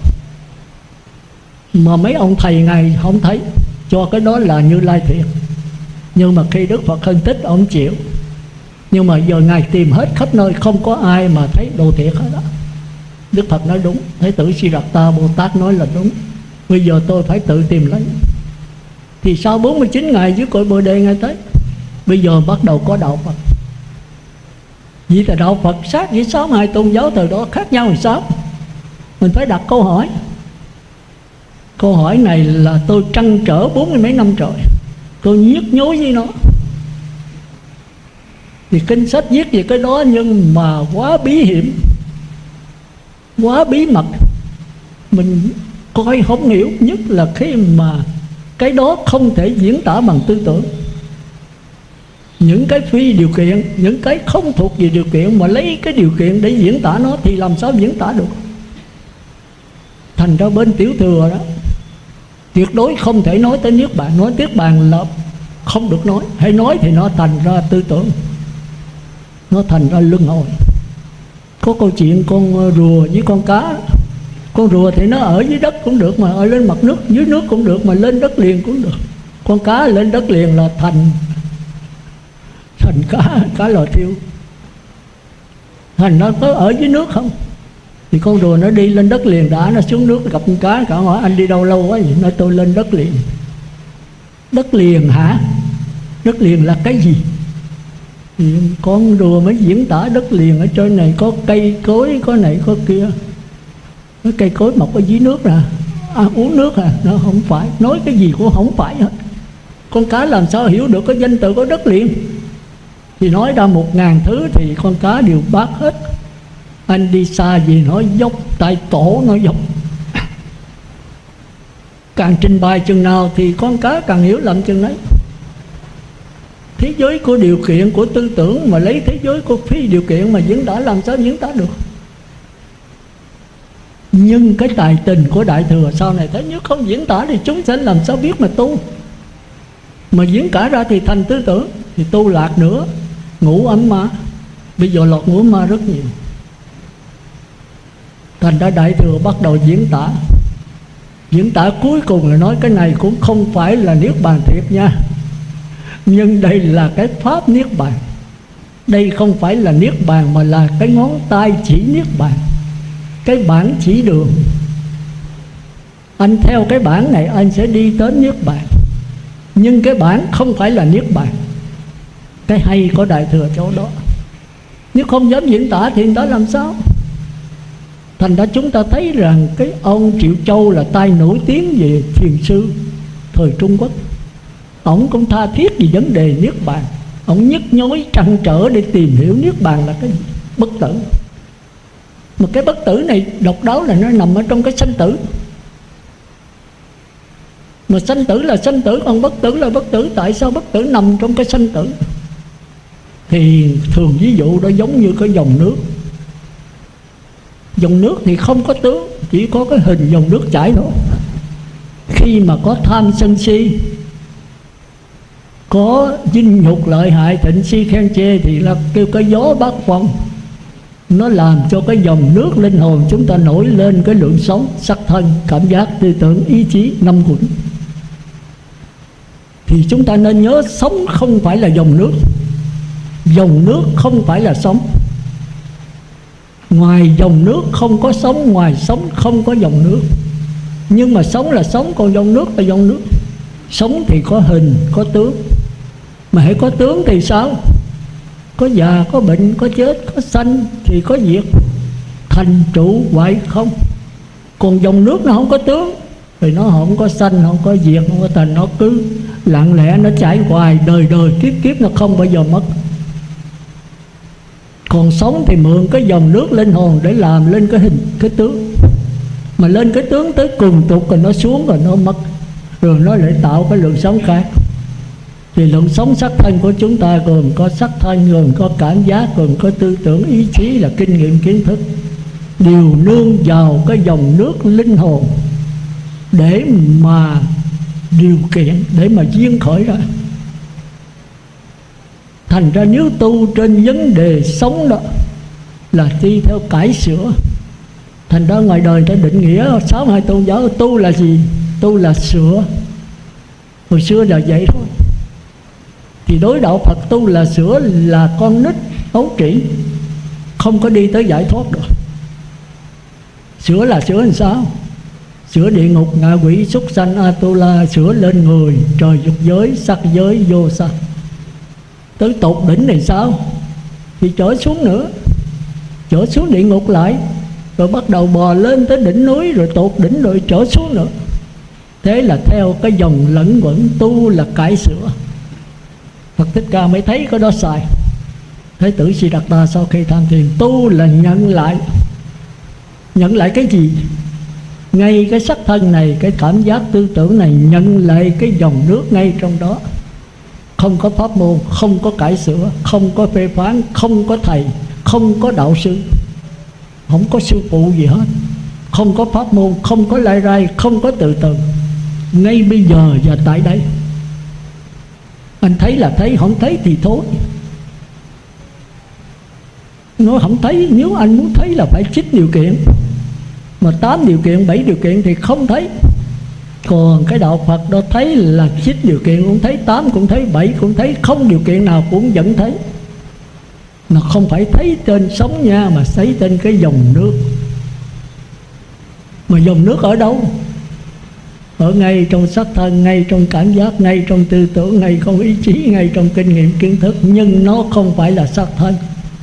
mà mấy ông thầy Ngài không thấy, cho cái đó là Như Lai thiệt. Nhưng mà khi Đức Phật phân tích ông chịu. Nhưng mà giờ Ngài tìm hết khắp nơi, không có ai mà thấy đồ thiệt hết đó. Đức Phật nói đúng, Thái tử Siddhartha Bồ Tát nói là đúng. Bây giờ tôi phải tự tìm lấy. Thì sau 49 ngày dưới cội Bồ Đề Ngài tới. Bây giờ bắt đầu có đạo Phật. Vì là đạo Phật sát với 62 tôn giáo thời đó khác nhau làm sao? Mình phải đặt câu hỏi. Câu hỏi này là tôi trăn trở 40 mấy năm trời, tôi nhức nhối với nó. Thì kinh sách viết về cái đó nhưng mà quá bí hiểm. quá bí mật, mình coi không hiểu. Nhất là khi mà cái đó không thể diễn tả bằng tư tưởng. Những cái phi điều kiện, những cái không thuộc về điều kiện mà lấy cái điều kiện để diễn tả nó thì làm sao diễn tả được. Thành ra bên tiểu thừa đó tuyệt đối không thể nói tới niết bàn. Nói niết bàn là không được nói. Hay nói thì nó thành ra tư tưởng, nó thành ra luân hồi. Có câu chuyện con rùa với con cá. Con rùa thì nó ở dưới đất cũng được, mà ở lên mặt nước, dưới nước cũng được, mà lên đất liền cũng được. Con cá lên đất liền là thành cá lò thiêu. Thành nó có ở dưới nước không? Thì con rùa nó đi lên đất liền đã, nó xuống nước gặp con cá, cả hỏi anh đi đâu lâu quá vậy? Nói tôi lên đất liền. Đất liền hả? Đất liền là cái gì? Thì con rùa mới diễn tả đất liền ở trên này có cây cối, có này có kia. Cái cây cối mọc ở dưới nước nè, uống nước à? Nó không phải, nói cái gì cũng không phải hết. Con cá làm sao hiểu được cái danh từ của đất liền? Thì nói ra 1000 thứ thì con cá đều bác hết. Anh đi xa gì nói dốc, tại tổ nó dốc. Càng trình bày chừng nào thì con cá càng hiểu lầm chừng ấy. Thế giới của điều kiện, của tư tưởng mà lấy thế giới của phi điều kiện mà diễn tả, làm sao diễn tả được? Nhưng cái tài tình của Đại Thừa sau này thấy nếu không diễn tả thì chúng sanh làm sao biết mà tu. Mà diễn tả ra thì thành tư tưởng, thì tu lạc nữa, ngủ ấm ma. Bây giờ lọt ngủ ma rất nhiều. Thành ra Đại Thừa bắt đầu diễn tả. Diễn tả cuối cùng là nói cái này cũng không phải là niết bàn thiệt nha, nhưng đây là cái pháp niết bàn. Đây không phải là niết bàn mà là cái ngón tay chỉ niết bàn, cái bản chỉ đường. Anh theo cái bản này anh sẽ đi tới niết bàn, nhưng cái bản không phải là niết bàn. Cái hay của Đại Thừa chỗ đó. Nếu không dám diễn tả thì người ta làm sao? Thành ra chúng ta thấy rằng cái ông Triệu Châu là tay nổi tiếng về thiền sư thời Trung Quốc. Ông cũng tha thiết về vấn đề niết bàn. Ông nhức nhối trăn trở để tìm hiểu niết bàn là cái gì? Bất tử. Mà cái bất tử này độc đáo là nó nằm ở trong cái sanh tử. Mà sanh tử là sanh tử, còn bất tử là bất tử. Tại sao bất tử nằm trong cái sanh tử? Thì thường ví dụ đó giống như cái dòng nước. Dòng nước thì không có tướng, chỉ có cái hình dòng nước chảy thôi. Khi mà có tham sân si, có dinh nhục lợi hại, thịnh si khen chê, thì là kêu cái gió bát phong. Nó làm cho cái dòng nước linh hồn chúng ta nổi lên cái lượng sống, sắc thân, cảm giác, tư tưởng, ý chí, năm quẩn. Thì chúng ta nên nhớ sống không phải là dòng nước, dòng nước không phải là sống. Ngoài dòng nước không có sống, ngoài sống không có dòng nước. Nhưng mà sống là sống, còn dòng nước là dòng nước. Sống thì có hình, có tướng. Mà hãy có tướng thì sao? Có già, có bệnh, có chết, có sanh thì có diệt, thành trụ hoại không. Còn dòng nước nó không có tướng thì nó không có sanh, không có diệt, không có thành. Nó cứ lặng lẽ nó chảy hoài, đời đời kiếp kiếp nó không bao giờ mất. Còn sống thì mượn cái dòng nước linh hồn để làm lên cái hình, cái tướng. Mà lên cái tướng tới cùng tục rồi nó xuống rồi nó mất, rồi nó lại tạo cái lượng sống khác. Thì lượng sống sắc thân của chúng ta gồm có sắc thân, gồm có cảm giác, gồm có tư tưởng, ý chí, là kinh nghiệm, kiến thức, đều nương vào cái dòng nước linh hồn để mà điều kiện, để mà duyên khởi ra. Thành ra nếu tu trên vấn đề sống đó là đi theo cải sửa. Thành ra ngoài đời ta định nghĩa 62 tôn giáo, tu là gì? Tu là sửa. Hồi xưa là vậy thôi. Thì đối đạo Phật tu là sửa, là con nít ấu trĩ, không có đi tới giải thoát được. Sửa là sửa làm sao? Sửa địa ngục, ngạ quỷ, súc sanh, Atula, sửa lên người, trời dục giới, sắc giới, vô sắc. Tới tột đỉnh này sao? Thì trở xuống nữa, trở xuống địa ngục lại, rồi bắt đầu bò lên tới đỉnh núi, rồi tột đỉnh rồi trở xuống nữa. Thế là theo cái dòng lẫn quẩn. Tu là cải sửa. Phật Thích Ca mới thấy cái đó sai. Thái tử Siddhartha sau khi tham thiền, tu là nhận lại. Nhận lại cái gì? Ngay cái sắc thân này, cái cảm giác tư tưởng này, nhận lại cái dòng nước ngay trong đó. Không có pháp môn, không có cải sửa, không có phê phán, không có thầy, không có đạo sư, không có sư phụ gì hết, không có pháp môn, không có lai rai, không có từ từ. Ngay bây giờ và tại đây. Anh thấy là thấy, không thấy thì thôi. Nói không thấy, nếu anh muốn thấy là phải 9 điều kiện, mà 8 điều kiện, 7 điều kiện thì không thấy. Còn cái đạo Phật đó thấy là 9 điều kiện cũng thấy, 8 cũng thấy, 7 cũng thấy, không điều kiện nào cũng vẫn thấy. Nó không phải thấy trên sóng nha, mà thấy trên cái dòng nước. Mà dòng nước ở đâu? Ở ngay trong sắc thân, ngay trong cảm giác, ngay trong tư tưởng, ngay trong ý chí, ngay trong kinh nghiệm kiến thức. Nhưng nó không phải là sắc thân.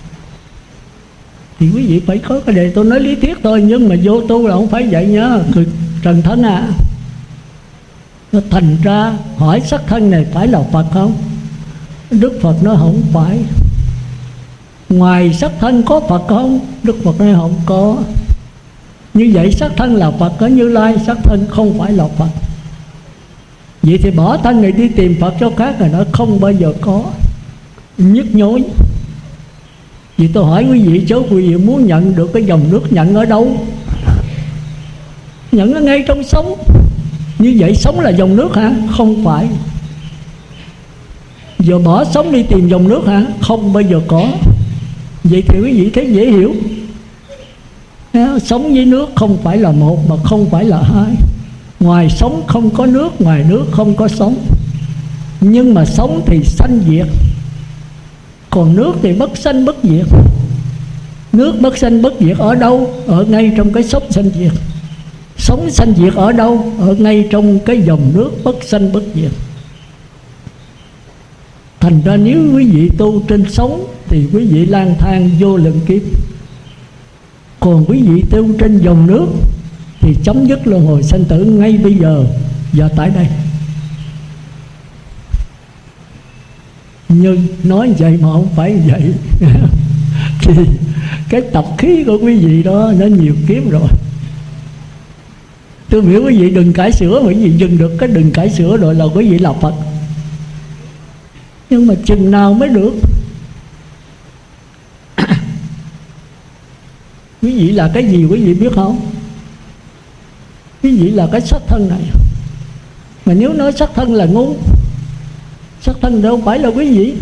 Thì quý vị phải có cái đề, tôi nói lý thuyết thôi, nhưng mà vô tu là không phải vậy nhá. Trần Thánh à, nó thành ra hỏi sắc thân này phải là Phật không? Đức Phật nói không phải. Ngoài sắc thân có Phật không? Đức Phật nói không có. Như vậy sắc thân là Phật ở Như Lai, sắc thân không phải là Phật. Vậy thì bỏ thân này đi tìm Phật chỗ khác rồi nó không bao giờ có. Nhức nhối. Vì tôi hỏi quý vị, chứ quý vị muốn nhận được cái dòng nước, nhận ở đâu? Nhận ở ngay trong sống. Như vậy sống là dòng nước hả? Không phải. Giờ bỏ sống đi tìm dòng nước hả? Không bao giờ có. Vậy thì quý vị thấy dễ hiểu. Sống với nước không phải là một, mà không phải là hai. Ngoài sống không có nước, ngoài nước không có sống. Nhưng mà sống thì sanh diệt, còn nước thì bất sanh bất diệt. Nước bất sanh bất diệt ở đâu? Ở ngay trong cái sống sanh diệt. Sống sanh diệt ở đâu? Ở ngay trong cái dòng nước bất sanh bất diệt. Thành ra nếu quý vị tu trên sống thì quý vị lang thang vô lượng kiếp. Còn quý vị tu trên dòng nước thì chấm dứt luân hồi sanh tử ngay bây giờ và tại đây. Nhưng nói vậy mà không phải vậy. Thì cái tập khí của quý vị đó nó nhiều kiếp rồi. Tôi biểu quý vị đừng cải sửa, quý vị dừng được cái đừng cải sửa rồi là quý vị là Phật. Nhưng mà chừng nào mới được? Quý vị là cái gì quý vị biết không? Quý vị là cái sắc thân này. Mà nếu nói sắc thân là ngu, sắc thân đâu phải là quý vị.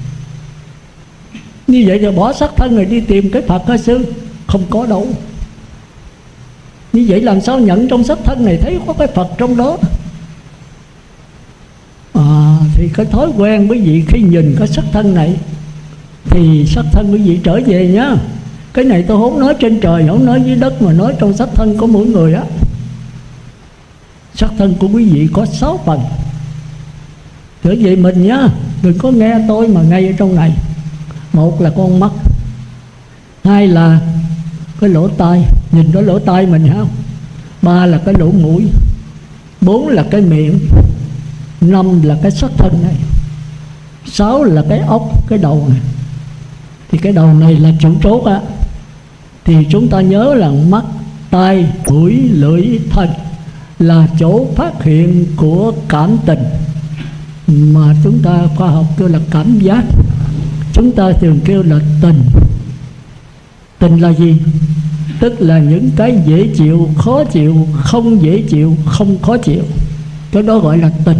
Như vậy rồi bỏ sắc thân này đi tìm cái Phật hả sư? Không có đâu. Như vậy làm sao nhận trong sắc thân này thấy có cái Phật trong đó? Thì cái thói quen quý vị khi nhìn cái sắc thân này thì sắc thân quý vị trở về nhá. Cái này tôi không nói trên trời, không nói dưới đất, mà nói trong sắc thân của mỗi người á. Sắc thân của quý vị có 6 phần. Trở về mình nhá, đừng có nghe tôi mà ngay ở trong này. Một là con mắt, hai là cái lỗ tai, nhìn đó lỗ tai mình không? Ba là cái lỗ mũi, 4 là cái miệng, 5 là cái sắc thân này, 6 là cái óc, cái đầu này. Thì cái đầu này là chủ chốt á. Thì chúng ta nhớ là mắt, tai, mũi, lưỡi, thân là chỗ phát hiện của cảm tình, mà chúng ta khoa học kêu là cảm giác. Chúng ta thường kêu là tình. Tình là gì? Tức là những cái dễ chịu, khó chịu, không dễ chịu, không khó chịu. Cái đó gọi là tình.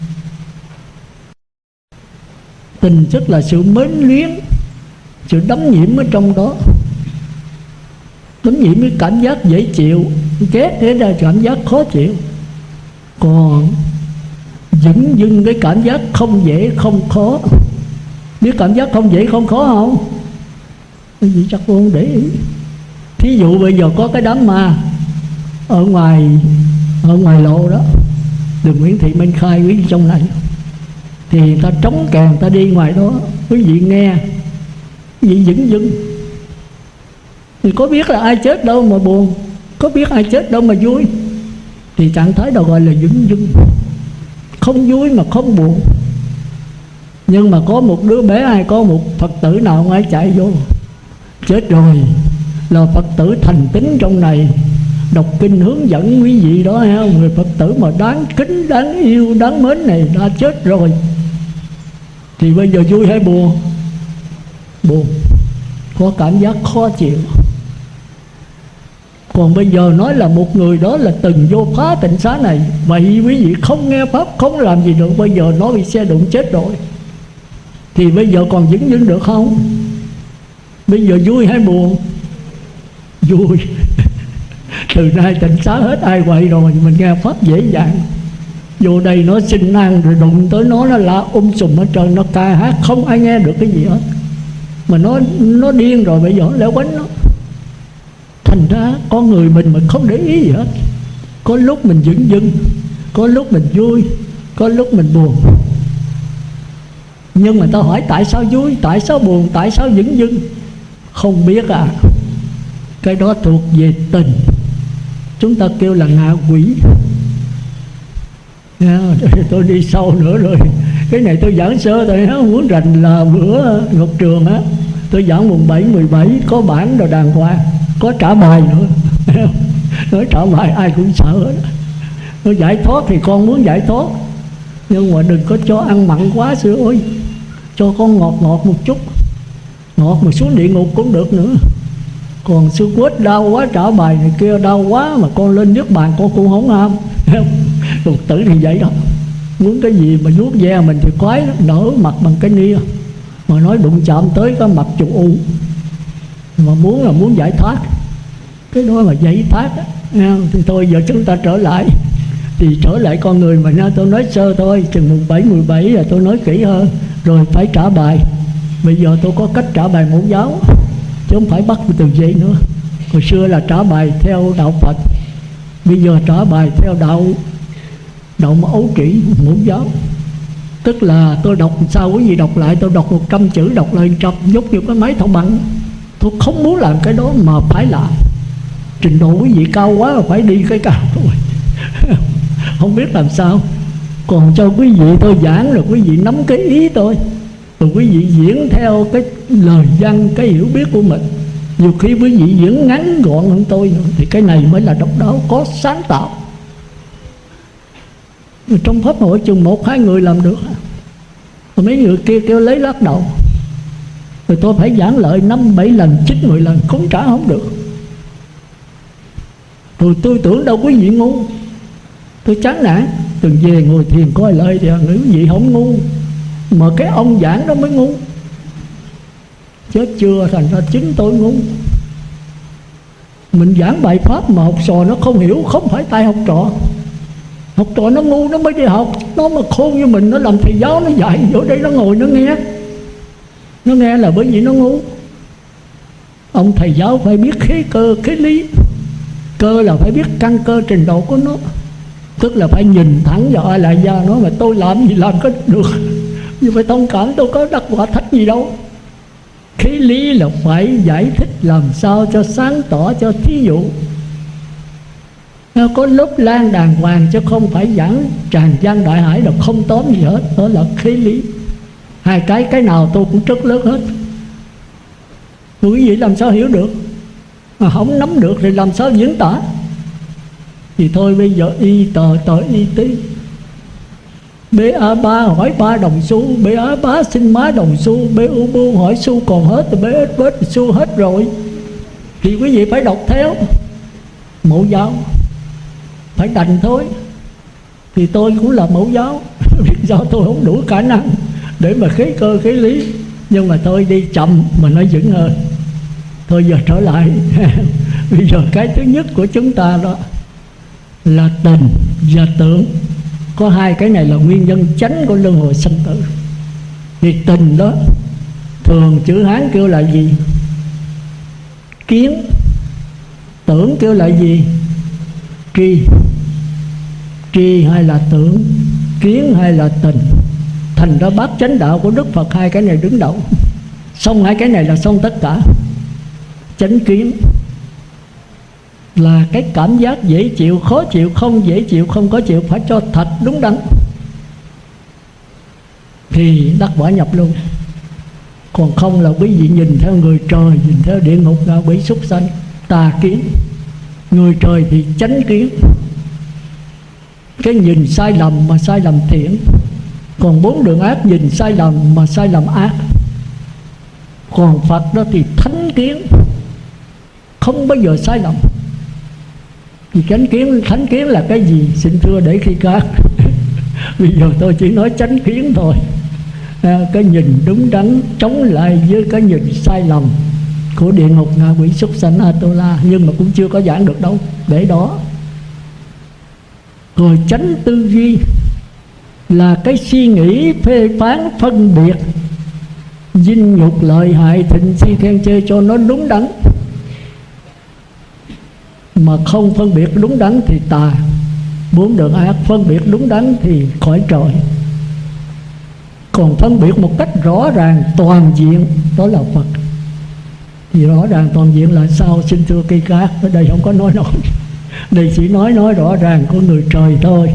Tình tức là sự mến luyến, sự đắm nhiễm ở trong đó. Đắm nhiễm với cảm giác dễ chịu, ghét thế là cảm giác khó chịu. Còn dửng dưng cái cảm giác không dễ không khó. Biết cảm giác không dễ không khó không? Cái gì chắc không để ý. Thí dụ bây giờ có cái đám ma ở ngoài lộ đó, đường Nguyễn Thị Minh Khai quý vị trong này, thì người ta trống kèn, người ta đi ngoài đó, quý vị nghe, quý vị dửng dưng. Thì có biết là ai chết đâu mà buồn, có biết ai chết đâu mà vui. Thì trạng thái đó gọi là dửng dưng, không vui mà không buồn. Nhưng mà có một đứa bé hay có một Phật tử nào không ai chạy vô, chết rồi, là Phật tử thành tín trong này, đọc kinh hướng dẫn quý vị đó ha. Người Phật tử mà đáng kính, đáng yêu, đáng mến này đã chết rồi, thì bây giờ vui hay buồn? Buồn, có cảm giác khó chịu. Còn bây giờ nói là một người đó là từng vô phá tịnh xá này, vậy quý vị không nghe pháp, không làm gì được, bây giờ nó bị xe đụng chết rồi, thì bây giờ còn vững được không? Bây giờ vui hay buồn? Vui. Từ nay tịnh xá hết ai quậy rồi, mình nghe pháp dễ dàng. Vô đây nó xin ăn rồi đụng tới nó la sùm hết trơn, nó ca hát không ai nghe được cái gì hết. Mà nó điên rồi, bây giờ nó lẻo quánh nó. Thành ra con người mình không để ý gì hết. Có lúc mình dửng dưng, có lúc mình vui, có lúc mình buồn. Nhưng mà ta hỏi tại sao vui, tại sao buồn, tại sao dửng dưng, không biết à. Cái đó thuộc về tình, chúng ta kêu là ngạ quỷ. Tôi đi sâu nữa rồi. Cái này tôi giảng sơ thôi á, muốn rành là bữa Ngọc Trường á, tôi giảng mùng 7, 17 có bản rồi đàng hoàng, có trả bài nữa. Nói trả bài ai cũng sợ hết. Nó giải thoát thì con muốn giải thoát, nhưng mà đừng có cho ăn mặn quá sữa ơi, cho con ngọt ngọt một chút, ngọt mà xuống địa ngục cũng được nữa. Còn sư quết đau quá trả bài này kia đau quá mà con lên nước bàn con cũng không ham. Phật tử thì vậy đó, muốn cái gì mà vuốt ve mình thì khoái đó, nở mặt bằng cái nia, mà nói đụng chạm tới cái mặt trùng u. Mà muốn là muốn giải thoát, cái đó là giải thoát đó. Thì thôi giờ chúng ta trở lại, thì trở lại con người mà nha. Tôi nói sơ thôi, chừng mùng 7, 17 là tôi nói kỹ hơn. Rồi phải trả bài. Bây giờ tôi có cách trả bài mẫu giáo, chứ không phải bắt từ vậy nữa. Hồi xưa là trả bài theo đạo Phật, bây giờ trả bài theo đạo Ấu Trĩ mẫu giáo. Tức là tôi đọc sao quý vị đọc lại, tôi đọc 100 chữ đọc lại 100, giống như cái máy thâu bằng. Tôi không muốn làm cái đó mà phải làm. Trình độ quý vị cao quá là phải đi cái cao rồi. Không biết làm sao. Còn cho quý vị tôi giảng là quý vị nắm cái ý tôi, rồi quý vị diễn theo cái lời văn, cái hiểu biết của mình. Nhiều khi quý vị diễn ngắn gọn hơn tôi nữa, thì cái này mới là độc đáo, có sáng tạo. Trong pháp hội chừng 1-2 người làm được, rồi mấy người kia kêu lấy lắc đầu, rồi tôi phải giảng lại 5-7 lần, 9-10 lần cũng trả không được. Rồi tôi tưởng đâu quý vị ngu, tôi chán nản. Từng về ngồi thiền coi lại thì quý vị không ngu, mà cái ông giảng đó mới ngu. Chết chưa, thành ra chính tôi ngu. Mình giảng bài pháp mà học trò nó không hiểu, không phải tại học trò. Học trò nó ngu nó mới đi học, nó mà khôn như mình, nó làm thầy giáo nó dạy, vô đây nó ngồi nó nghe. Nó nghe là bởi vì nó ngu. Ông thầy giáo phải biết khế cơ, khế lý. Cơ là phải biết căn cơ trình độ của nó, tức là phải nhìn thẳng vào ai lại gia nó, mà tôi làm gì làm có được. Nhưng phải thông cảm, tôi có đắc quả thách gì đâu. Khí lý là phải giải thích làm sao cho sáng tỏ, cho thí dụ. Nó có lớp lan đàng hoàng, chứ không phải giảng tràn gian đại hải là không tóm gì hết. Đó là khí lý. Hai cái nào tôi cũng rất lớn hết. Quý vị làm sao hiểu được, mà không nắm được thì làm sao diễn tả. Thì thôi bây giờ y tờ y tí. BA3 hỏi 3 đồng xu, BA3 xin má đồng xu, BU hỏi xu còn hết, thì BS xu hết rồi. Thì quý vị phải đọc theo mẫu giáo, phải đành thôi. Thì tôi cũng là mẫu giáo, biết sao tôi không đủ khả năng để mà khế cơ khế lý. Nhưng mà tôi đi chậm mà nó vững hơn. Thôi giờ trở lại. Bây giờ cái thứ nhất của chúng ta đó là tình và tưởng. Có hai cái này là nguyên nhân chánh của luân hồi sanh tử. Thì tình đó thường chữ Hán kêu là gì? Kiến. Tưởng kêu là gì? Tri. Tri hay là tưởng, kiến hay là tình. Thành ra bát chánh đạo của Đức Phật hai cái này đứng đầu. Xong hai cái này là xong tất cả. Chánh kiến là cái cảm giác dễ chịu, khó chịu, không dễ chịu, không có chịu, phải cho thật đúng đắn thì đắc quả nhập luôn. Còn không là quý vị nhìn theo người trời, nhìn theo địa ngục, ngạ quỷ, súc sanh, tà kiến. Người trời thì chánh kiến, cái nhìn sai lầm mà sai lầm thiện. Còn bốn đường ác nhìn sai lầm mà sai lầm ác. Còn Phật đó thì thánh kiến, không bao giờ sai lầm. Thì thánh kiến là cái gì? Xin thưa để khi khác. Bây giờ tôi chỉ nói chánh kiến thôi. Cái nhìn đúng đắn chống lại với cái nhìn sai lầm của địa ngục, ngạ quỷ, súc sanh, Atula. Nhưng mà cũng chưa có giảng được đâu, để đó. Rồi chánh tư duy là cái suy nghĩ phê phán phân biệt dinh nhục lợi hại thịnh si khen chê cho nó đúng đắn. Mà không phân biệt đúng đắn thì tà, bốn đường ác. Phân biệt đúng đắn thì khỏi trời. Còn phân biệt một cách rõ ràng toàn diện, đó là Phật. Thì rõ ràng toàn diện là sao? Xin thưa cây cát, ở đây không có nói. Đây chỉ nói rõ ràng của người trời thôi.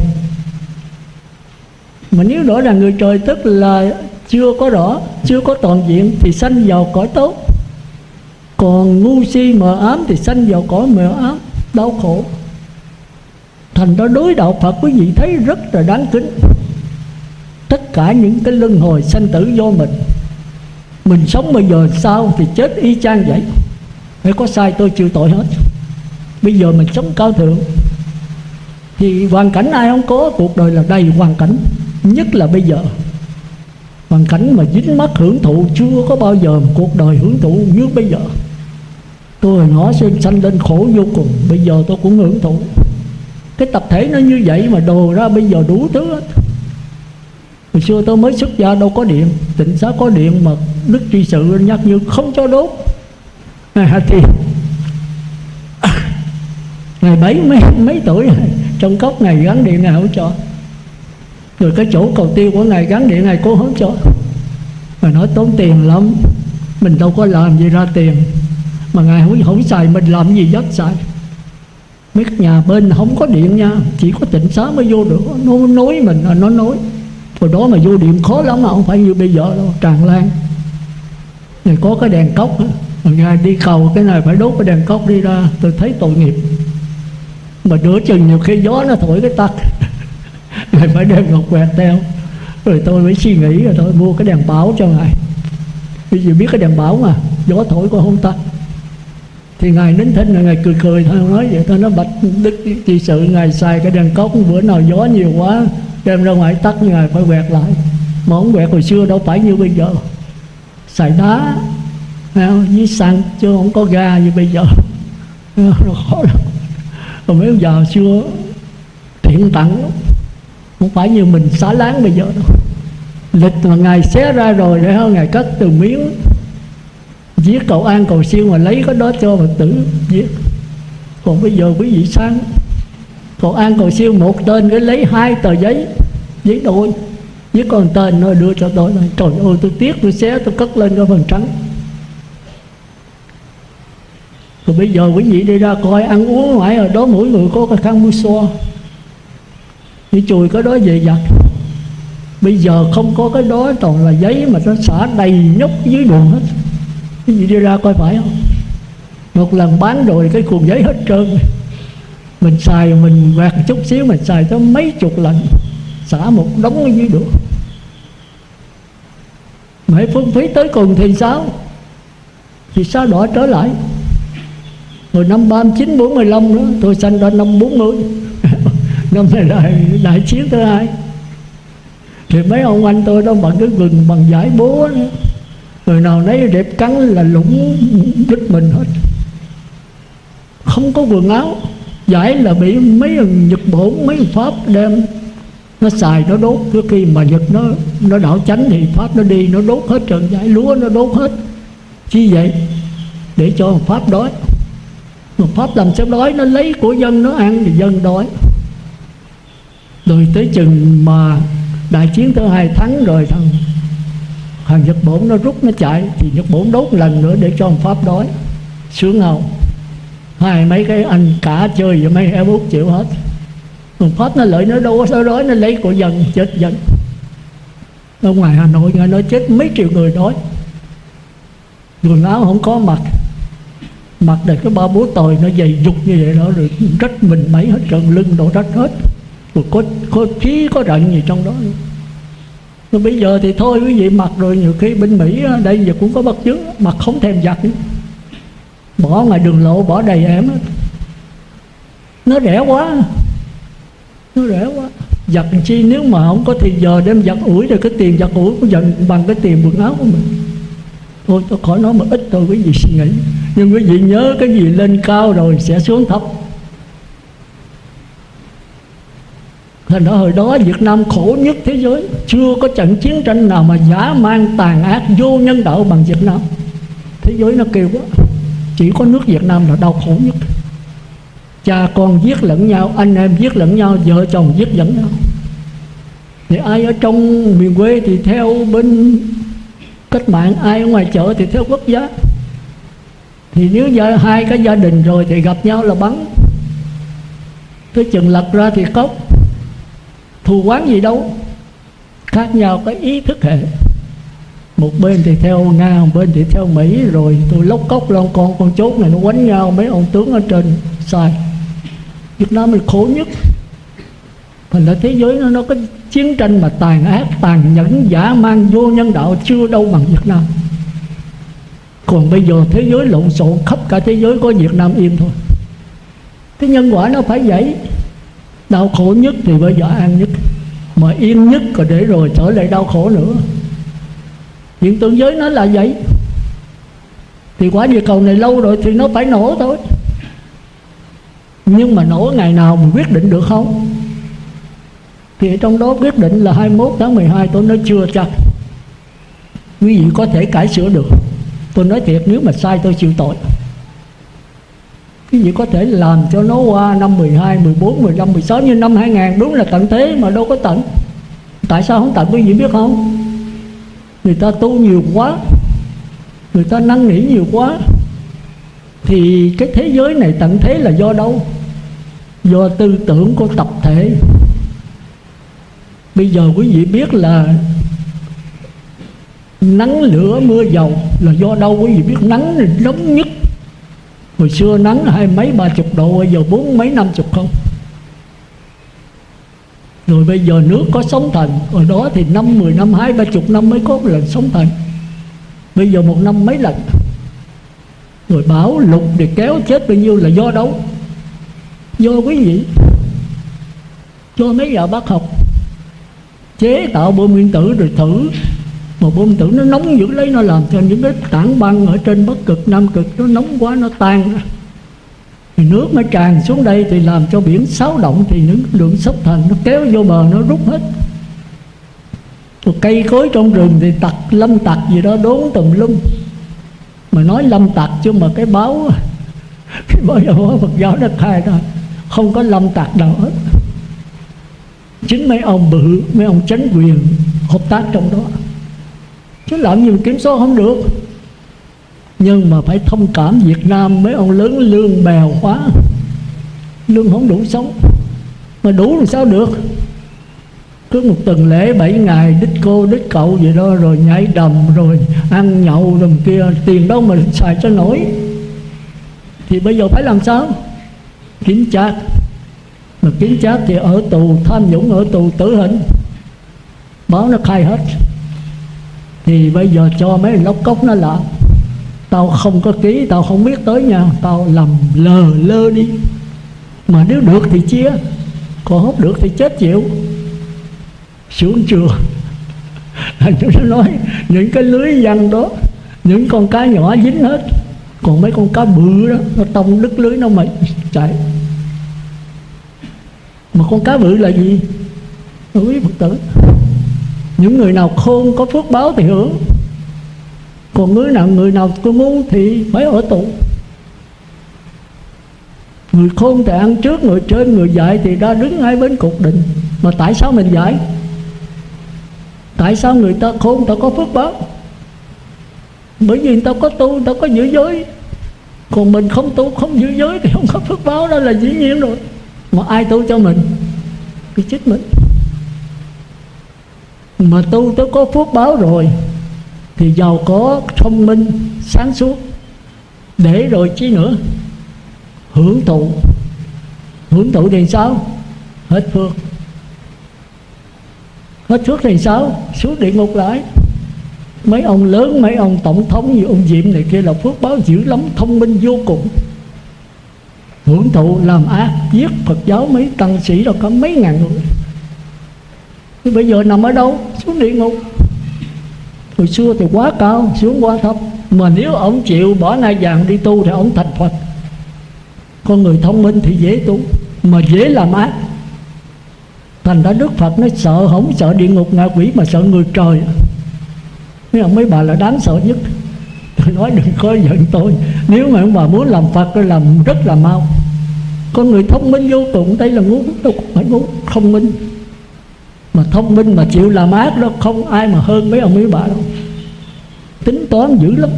Mà nếu rõ ràng người trời tức là chưa có rõ, chưa có toàn diện, thì sanh vào cõi tốt. Còn ngu si mờ ám thì sanh vào cõi mờ ám, đau khổ. Thành ra đối đạo Phật quý vị thấy rất là đáng kính. Tất cả những cái luân hồi sanh tử do mình sống bây giờ sao thì chết y chang vậy. Phải có sai tôi chịu tội hết. Bây giờ mình sống cao thượng thì hoàn cảnh ai không có, cuộc đời là đầy hoàn cảnh. Nhất là bây giờ hoàn cảnh mà dính mắc hưởng thụ, chưa có bao giờ cuộc đời hưởng thụ như bây giờ. Tôi hồi nhỏ sanh lên khổ vô cùng, bây giờ tôi cũng hưởng thụ. Cái tập thể nó như vậy mà đồ ra bây giờ đủ thứ hết. Hồi xưa tôi mới xuất gia đâu có điện, tịnh xá có điện mà Đức Tri Sự nhắc như không cho đốt. Thì ngày mấy tuổi trong cốc Ngài gắn điện Ngài không cho. Rồi cái chỗ cầu tiêu của Ngài gắn điện Ngài cũng không cho. Mà nói tốn tiền lắm, mình đâu có làm gì ra tiền. Mà Ngài không xài, mình làm gì dám xài. Mấy nhà bên không có điện nha, chỉ có tịnh xá mới vô được. Nó nói mình là nó nói. Hồi đó mà vô điện khó lắm, mà không phải như bây giờ đâu, tràn lan. Này có cái đèn cốc á, Ngài đi cầu cái này phải đốt cái đèn cốc đi ra. Tôi thấy tội nghiệp. Mà nửa chừng nhiều khi gió nó thổi cái tắt Ngài phải đem ngọc quẹt theo. Rồi tôi mới suy nghĩ rồi tôi mua cái đèn bảo cho Ngài. Bây giờ biết cái đèn bảo mà gió thổi cũng không tắt. Thì Ngài nín thinh rồi Ngài cười cười thôi, nói vậy thôi. Nó bạch Đức Tri Sự Ngài xài cái đèn cốc, bữa nào gió nhiều quá đem ra ngoài tắt, Ngài phải quẹt lại. Mà không quẹt hồi xưa đâu phải như bây giờ, xài đá với xăng chứ không có ga như bây giờ. Nó khó lắm. Còn mấy ông già hồi xưa thiện tặng lắm, không phải như mình xá láng bây giờ đâu. Lịch mà Ngài xé ra rồi để Ngài cắt từng miếng, viết cầu an cầu siêu mà lấy cái đó cho Phật tử viết. Còn bây giờ quý vị sang cầu an cầu siêu một tên cái lấy 2 tờ giấy đôi, viết còn tên nó đưa cho tôi. Trời ơi tôi tiếc, tôi xé tôi cất lên cái phần trắng. Rồi bây giờ quý vị đi ra coi ăn uống ngoài ở đó, mỗi người có cái khăn mua xoa, đi chùi cái đó về giặt. Bây giờ không có cái đó, toàn là giấy mà nó xả đầy nhóc dưới đường hết. Quý vị đi ra coi phải không? Một lần bán rồi cái cuộn giấy hết trơn. Mình xài mình quẹt chút xíu, mình xài tới mấy chục lần, xả một đống ở dưới đường. Mà phung phí tới cùng thì sao? Thì sao đỏ trở lại. Rồi năm 39, 45 đó, tôi sanh ra năm 40. Năm này là đại chiến thứ 2. Thì mấy ông anh tôi đó bằng cái gừng bằng vải bố đó. Người nào nấy đẹp cắn là lũng đứt mình hết. Không có quần áo, vải là bị mấy Nhật Bổn, mấy Pháp đem nó xài, nó đốt. Trước khi mà Nhật nó đảo chánh thì Pháp nó đi, nó đốt hết trơn vải lúa, nó đốt hết. Chi vậy? Để cho Pháp đói. Mà Pháp làm sao đói, nó lấy của dân nó ăn thì dân đói. Rồi tới chừng mà đại chiến thứ 2 thắng rồi, thằng Nhật Bổn nó rút nó chạy, thì Nhật Bổn đốt lần nữa để cho Pháp đói. Sướng không? Mấy cái anh cả chơi với mấy em Út chịu hết. Còn Pháp nó lợi, nó đâu có đói, nó lấy của dân, chết dân. Ở ngoài Hà Nội nghe nói chết mấy triệu người đói. quần áo không có mặc, mặc để cái ba bố tồi nó dày dục như vậy đó, rồi rách mình mấy hết trơn, lưng đổ rách hết, rồi có trí có rận gì trong đó nữa. Rồi bây giờ thì thôi quý vị mặc rồi, nhiều khi bên Mỹ đây giờ cũng có bất chứng mặc không thèm giặt nữa, bỏ ngoài đường lộ bỏ đầy ẻm hết. Nó rẻ quá, nó rẻ quá. Giặt chi nếu mà không có thì giờ đem giặt ủi, rồi cái tiền giặt ủi cũng dành bằng cái tiền quần áo của mình. Thôi tôi khỏi nói mà ít thôi quý vị suy nghĩ. Nhưng quý vị nhớ cái gì lên cao rồi sẽ xuống thấp. Thành ra hồi đó Việt Nam khổ nhất thế giới, chưa có trận chiến tranh nào mà dã man tàn ác vô nhân đạo bằng Việt Nam. Thế giới nó kêu quá, chỉ có nước Việt Nam là đau khổ nhất. Cha con giết lẫn nhau, anh em giết lẫn nhau, vợ chồng giết lẫn nhau. Thì ai ở trong miền quê thì theo bên cách mạng, ai ở ngoài chợ thì theo quốc gia. Thì nếu hai cái gia đình rồi thì gặp nhau là bắn, tới chừng lật ra thì cốc. Thù oán gì đâu, khác nhau cái ý thức hệ. Một bên thì theo Nga, một bên thì theo Mỹ, rồi tôi lóc cốc lon con chốt này nó quánh nhau, mấy ông tướng ở trên sai. Việt Nam là khổ nhất. Thành ra thế giới nó có chiến tranh mà tàn ác, tàn nhẫn, dã man, vô nhân đạo chưa đâu bằng Việt Nam. Còn bây giờ thế giới lộn xộn, khắp cả thế giới có Việt Nam im thôi. Cái nhân quả nó phải vậy. Đau khổ nhất thì bây giờ an nhất, mà yên nhất rồi để rồi trở lại đau khổ nữa. Hiện tượng giới nó là vậy. Thì quả địa cầu này lâu rồi thì nó phải nổ thôi. Nhưng mà nổ ngày nào mình quyết định được không? Thì trong đó quyết định là 21 tháng 12 tôi nói chưa chắc. Quý vị có thể cải sửa được. Tôi nói thiệt, nếu mà sai tôi chịu tội. Quý vị có thể làm cho nó qua năm 12, 14, 15, 16. Như năm 2000 đúng là tận thế mà đâu có tận. Tại sao không tận quý vị biết không? Người ta tu nhiều quá, người ta năn nỉ nhiều quá. Thì cái thế giới này tận thế là do đâu? Do tư tưởng của tập thể. Bây giờ quý vị biết là nắng lửa mưa dầu là do đâu? Quý vị biết nắng là nóng nhất. Hồi xưa nắng 20 mấy 30 độ, bây giờ 40 mấy 50 không. Rồi bây giờ nước có sóng thần. Hồi đó thì 5, 10 năm, 20, 30 năm mới có một lần sóng thần. Bây giờ một năm mấy lần. Rồi bão lụt thì kéo chết bao nhiêu là do đâu? Do quý vị, do mấy nhà bác học chế tạo bom nguyên tử rồi thử. Mà bom nguyên tử nó nóng dữ lấy, nó làm cho những cái tảng băng ở trên Bắc Cực, Nam Cực nó nóng quá nó tan ra. Thì nước nó tràn xuống đây thì làm cho biển xáo động, thì những lượng sóng thần nó kéo vô bờ nó rút hết. Rồi cây cối trong rừng thì tặc, lâm tặc gì đó đốn tùm lum. Mà nói lâm tặc chứ mà cái báo giáo hóa Phật giáo nó khai ra không có lâm tặc nào hết. Chính mấy ông bự, mấy ông chánh quyền hợp tác trong đó, chứ làm gì mà kiểm soát không được. Nhưng mà phải thông cảm Việt Nam, mấy ông lớn lương bèo quá, lương không đủ sống. Mà đủ làm sao được? Cứ một tuần lễ 7 ngày đích cô đích cậu vậy đó, rồi nhảy đầm, rồi ăn nhậu rồi kia, tiền đâu mà xài cho nổi. Thì bây giờ phải làm sao? Kiểm tra. Mà kiểm tra thì ở tù tham nhũng, ở tù tử hình, báo nó khai hết. Thì bây giờ cho mấy lóc cốc nó làm. Tao không có ký, tao không biết tới nha, tao làm lờ lơ đi. Mà nếu được thì chia, còn không được thì chết chịu. Xuống chùa nó nói những cái lưới văn đó, những con cá nhỏ dính hết, còn mấy con cá bự đó nó tông đứt lưới nó mà chạy. Mà con cá bự là gì? Quý Phật tử, những người nào khôn có phước báo thì hưởng, còn người nào có ngu thì phải ở tù. Người khôn thì ăn trước người trên, người dạy thì ra đứng hai bên cục định. Mà tại sao mình dạy? Tại sao người ta khôn người ta có phước báo? Bởi vì người ta có tu, người ta có giữ giới. Còn mình không tu, không giữ giới thì không có phước báo, đó là dĩ nhiên rồi. Mà ai tu cho mình? Thì chết mình. Mà tu tới có phước báo rồi thì giàu có, thông minh, sáng suốt. Để rồi chi nữa? Hưởng thụ. Hưởng thụ thì sao? Hết phước. Hết phước thì sao? Xuống địa ngục lại. Mấy ông lớn, mấy ông tổng thống như ông Diệm này kia là phước báo dữ lắm, thông minh vô cùng. Hưởng thụ làm ác, giết Phật giáo mấy tăng sĩ đâu có mấy ngàn người. Thì bây giờ nằm ở đâu? Xuống địa ngục. Hồi xưa thì quá cao, xuống quá thấp. Mà nếu ông chịu bỏ nai vàng đi tu thì ông thành Phật. Con người thông minh thì dễ tu, mà dễ làm ác. Thành ra Đức Phật nó sợ, không sợ địa ngục ngạ quỷ mà sợ người trời. Mấy ông mấy bà là đáng sợ nhất. Tôi nói đừng có giận tôi. Nếu mà ông bà muốn làm Phật thì làm rất là mau. Con người thông minh vô cùng, đây là ngu, đâu phải ngu, thông minh. Mà thông minh mà chịu làm ác đó, không ai mà hơn mấy ông mấy bà đâu. Tính toán dữ lắm.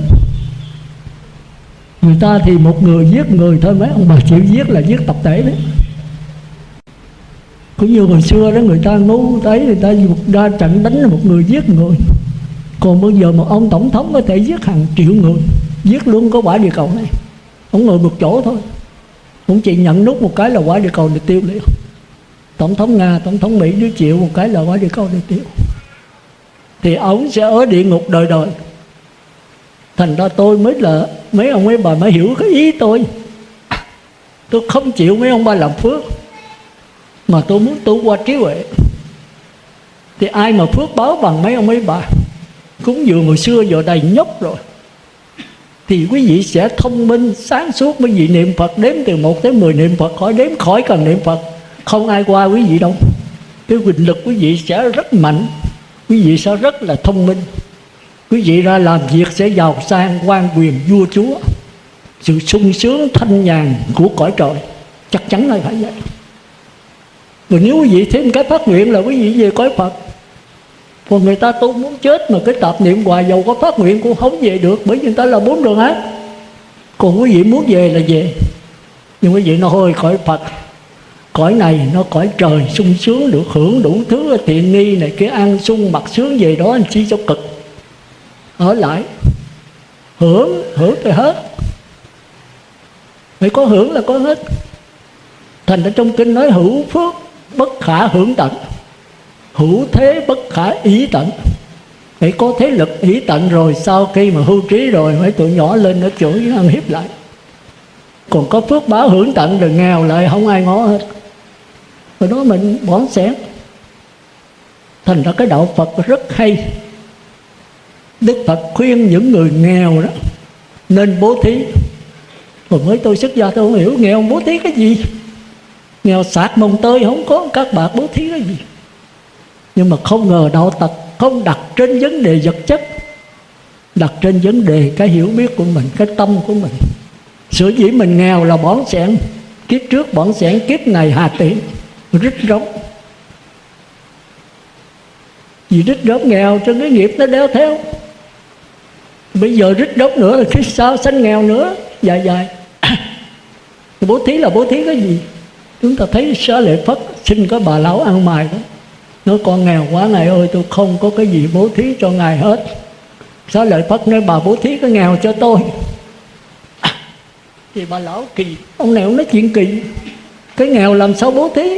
Người ta thì một người giết người thôi, mấy ông bà chịu giết là giết tập thể đấy. Cũng như hồi xưa đó, người ta ngu thấy người ta ra trận đánh một người giết người. Còn bây giờ một ông tổng thống có thể giết hàng triệu người, giết luôn có quả địa cầu này. Ông ngồi một chỗ thôi, ông chỉ nhận nút một cái là quả địa cầu này tiêu liền. Tổng thống Nga, tổng thống Mỹ nếu chịu một cái là quả địa cầu này tiêu. Thì ông sẽ ở địa ngục đời đời. Thành ra tôi mới là mấy ông mấy bà mới hiểu cái ý tôi. Tôi không chịu mấy ông bà làm phước, mà tôi muốn tu qua trí huệ. Thì ai mà phước báo bằng mấy ông mấy bà. Cúng dường hồi xưa giờ đầy nhóc rồi. Thì quý vị sẽ thông minh, sáng suốt. Quý vị niệm Phật đếm từ 1 tới 10 niệm Phật, khỏi đếm khỏi cần niệm Phật. Không ai qua quý vị đâu. Cái quyền lực quý vị sẽ rất mạnh. Quý vị sẽ rất là thông minh. Quý vị ra làm việc sẽ giàu sang, quan quyền, vua chúa. Sự sung sướng thanh nhàn của cõi trời. Chắc chắn là phải vậy. Rồi nếu quý vị thêm cái phát nguyện là quý vị về cõi Phật. Còn người ta tu muốn chết mà cái tạp niệm hoài, dầu có phát nguyện cũng không về được, bởi vì người ta là 4 đường ác. Còn quý vị muốn về là về. Nhưng quý vị nói thôi cõi Phật, cõi này nó cõi trời sung sướng, được hưởng đủ thứ tiện nghi này kia, ăn sung mặc sướng, về đó anh chi cho cực. Ở lại hưởng thì hết. Phải có hưởng là có hết. Thành ra trong kinh nói hữu phước bất khả hưởng tận, hữu thế bất khả ý tận. Phải có thế lực ý tận rồi, sau khi mà hưu trí rồi mấy tụi nhỏ lên nó chửi ăn hiếp lại. Còn có phước báo hưởng tận rồi nghèo lại không ai ngó hết. Rồi đó mình bỏng xẻn. Thành ra cái đạo Phật rất hay. Đức Phật khuyên những người nghèo đó nên bố thí. Rồi mới tôi xuất gia tôi không hiểu nghèo bố thí cái gì. Nghèo sạc mồng tơi không có các bạc bố thí cái gì. Nhưng mà không ngờ đạo Phật không đặt trên vấn đề vật chất, đặt trên vấn đề cái hiểu biết của mình, cái tâm của mình. Sở dĩ mình nghèo là bỏng sẻn. Kiếp trước bỏng sẻn, kiếp này hà tiện, rít rống. Vì rít rống nghèo cho cái nghiệp nó đeo theo. Bây giờ rít rống nữa là kiếp sau sanh nghèo nữa, dài dài. Bố thí là bố thí cái gì? Chúng ta thấy Xá Lợi Phất xin có bà lão ăn mày đó, nói con nghèo quá Ngài ơi, tôi không có cái gì bố thí cho Ngài hết. Xá Lợi Phất nói bà bố thí cái nghèo cho tôi. Thì bà lão kỳ, ông này ông nói chuyện kỳ. Cái nghèo làm sao bố thí?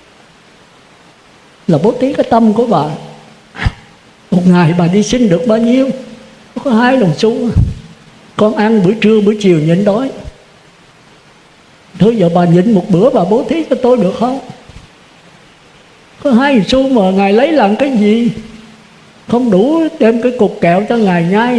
Là bố thí cái tâm của bà. Một ngày bà đi xin được bao nhiêu? Có 2 đồng xu. Con ăn bữa trưa bữa chiều nhịn đói. Thôi giờ bà nhịn một bữa bà bố thí cho tôi được không? Có 2 đồng xu mà Ngài lấy làm cái gì? Không đủ đem cái cục kẹo cho Ngài nhai.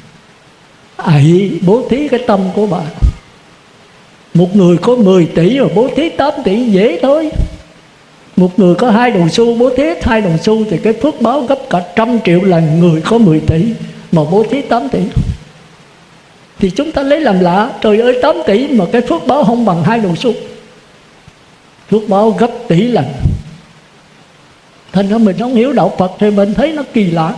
Bố thí cái tâm của bà. Một người có 10 tỷ mà bố thí 8 tỷ dễ thôi. Một người có 2 đồng xu bố thí 2 đồng xu thì cái phước báo gấp cả 100 triệu lần người có 10 tỷ mà bố thí 8 tỷ. Thì chúng ta lấy làm lạ, trời ơi 8 tỷ mà cái phước báo không bằng 2 đồng xu. Phước báo gấp tỷ lần. Thành ra mình không hiểu đạo Phật thì mình thấy nó kỳ lạ.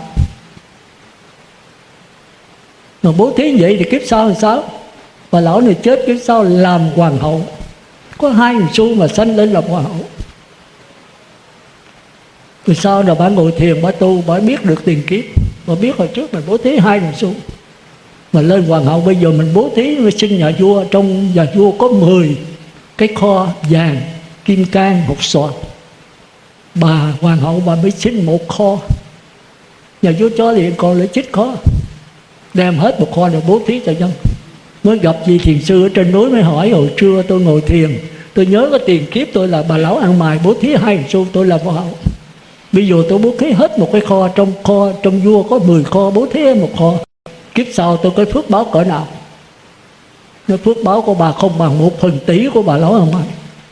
Mà bố thí vậy thì kiếp sau làm sao? Bà lão này chết kiếp sau làm hoàng hậu. Có 2 đồng xu mà sanh lên làm hoàng hậu. Rồi sau đó bà ngồi thiền, bà tu, bà biết được tiền kiếp. Và biết hồi trước mình bố thí 2 đồng xu, mà lên hoàng hậu bây giờ mình bố thí mới xin nhà vua. Trong nhà vua có 10 cái kho vàng kim cang hột xoàn, bà hoàng hậu bà mới xin 1 kho. Nhà vua cho liền còn lại 9 kho, đem hết 1 kho để bố thí cho dân. Mới gặp vị thiền sư ở trên núi mới hỏi: hồi trưa tôi ngồi thiền, tôi nhớ có tiền kiếp tôi là bà lão ăn mày bố thí 2 đồng xu, tôi là hoàng hậu. Bây giờ tôi bố thí hết 1 cái kho, trong vua có 10 kho, bố thí 1 kho. Kiếp sau tôi có phước báo cỡ nào? Nó phước báo của bà không bằng 1/1000 tỷ của bà lão ăn mày.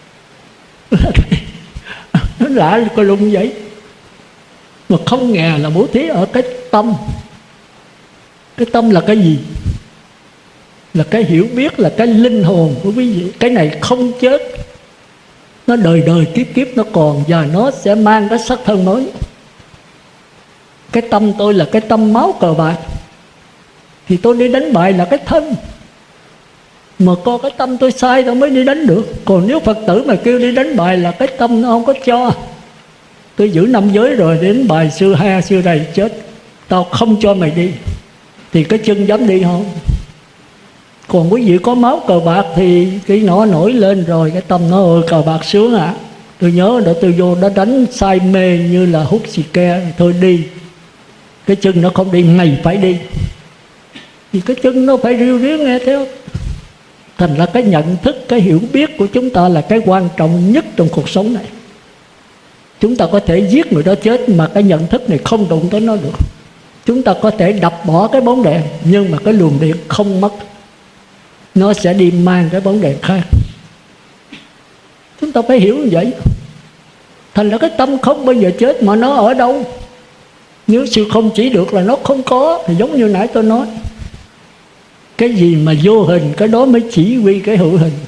Nó lạ coi lung vậy. Mà không ngờ là bố thí ở cái tâm. Cái tâm là cái gì? Là cái hiểu biết, là cái linh hồn của quý vị. Cái này không chết, nó đời đời kiếp kiếp nó còn, và nó sẽ mang cái sắc thân mới. Cái tâm tôi là cái tâm máu cờ bạc, thì tôi đi đánh bài là cái thân. Mà có cái tâm tôi sai tôi mới đi đánh được. Còn nếu Phật tử mà kêu đi đánh bài là cái tâm nó không có cho. Tôi giữ 5 giới rồi, đến bài xưa ha xưa đây chết, tao không cho mày đi, thì cái chân dám đi không? Còn quý vị có máu cờ bạc thì cái nó nổi lên rồi, cái tâm nó ơi cờ bạc sướng ạ. Tôi nhớ để tôi vô đó đánh say mê như là hút xì ke, thôi đi. Cái chân nó không đi, mày phải đi. Thì cái chân nó phải riu riu nghe theo. Thành ra cái nhận thức, cái hiểu biết của chúng ta là cái quan trọng nhất trong cuộc sống này. Chúng ta có thể giết người đó chết mà cái nhận thức này không đụng tới nó được. Chúng ta có thể đập bỏ cái bóng đèn, nhưng mà cái luồng điện không mất, nó sẽ đi mang cái bóng đèn khác. Chúng ta phải hiểu như vậy. Thành ra cái tâm không bao giờ chết, mà nó ở đâu? Nếu sự không chỉ được là nó không có. Thì giống như nãy tôi nói, cái gì mà vô hình, cái đó mới chỉ huy cái hữu hình.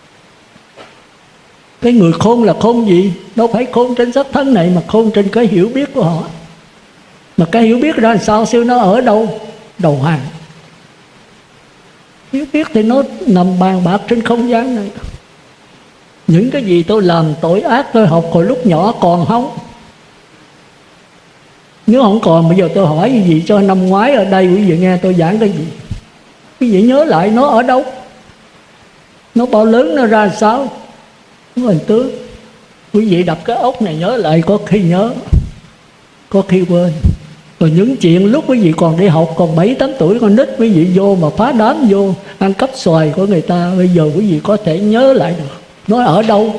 Cái người khôn là khôn gì? Đâu phải khôn trên sắc thân này, mà khôn trên cái hiểu biết của họ. Mà cái hiểu biết ra làm sao? Sư nó ở đâu? Đầu hàng. Hiểu biết thì nó nằm bàn bạc trên không gian này. Những cái gì tôi làm tội ác tôi học hồi lúc nhỏ còn không? Nếu không còn, bây giờ tôi hỏi cái gì cho năm ngoái ở đây quý vị nghe tôi giảng cái gì? Quý vị nhớ lại nó ở đâu? Nó bao lớn, nó ra sao? Nó hình tướng. Quý vị đập cái ốc này nhớ lại, có khi nhớ, có khi quên. Rồi những chuyện lúc quý vị còn đi học, còn 7-8 tuổi con nít, quý vị vô mà phá đám vô ăn cắp xoài của người ta, bây giờ quý vị có thể nhớ lại được. Nó ở đâu?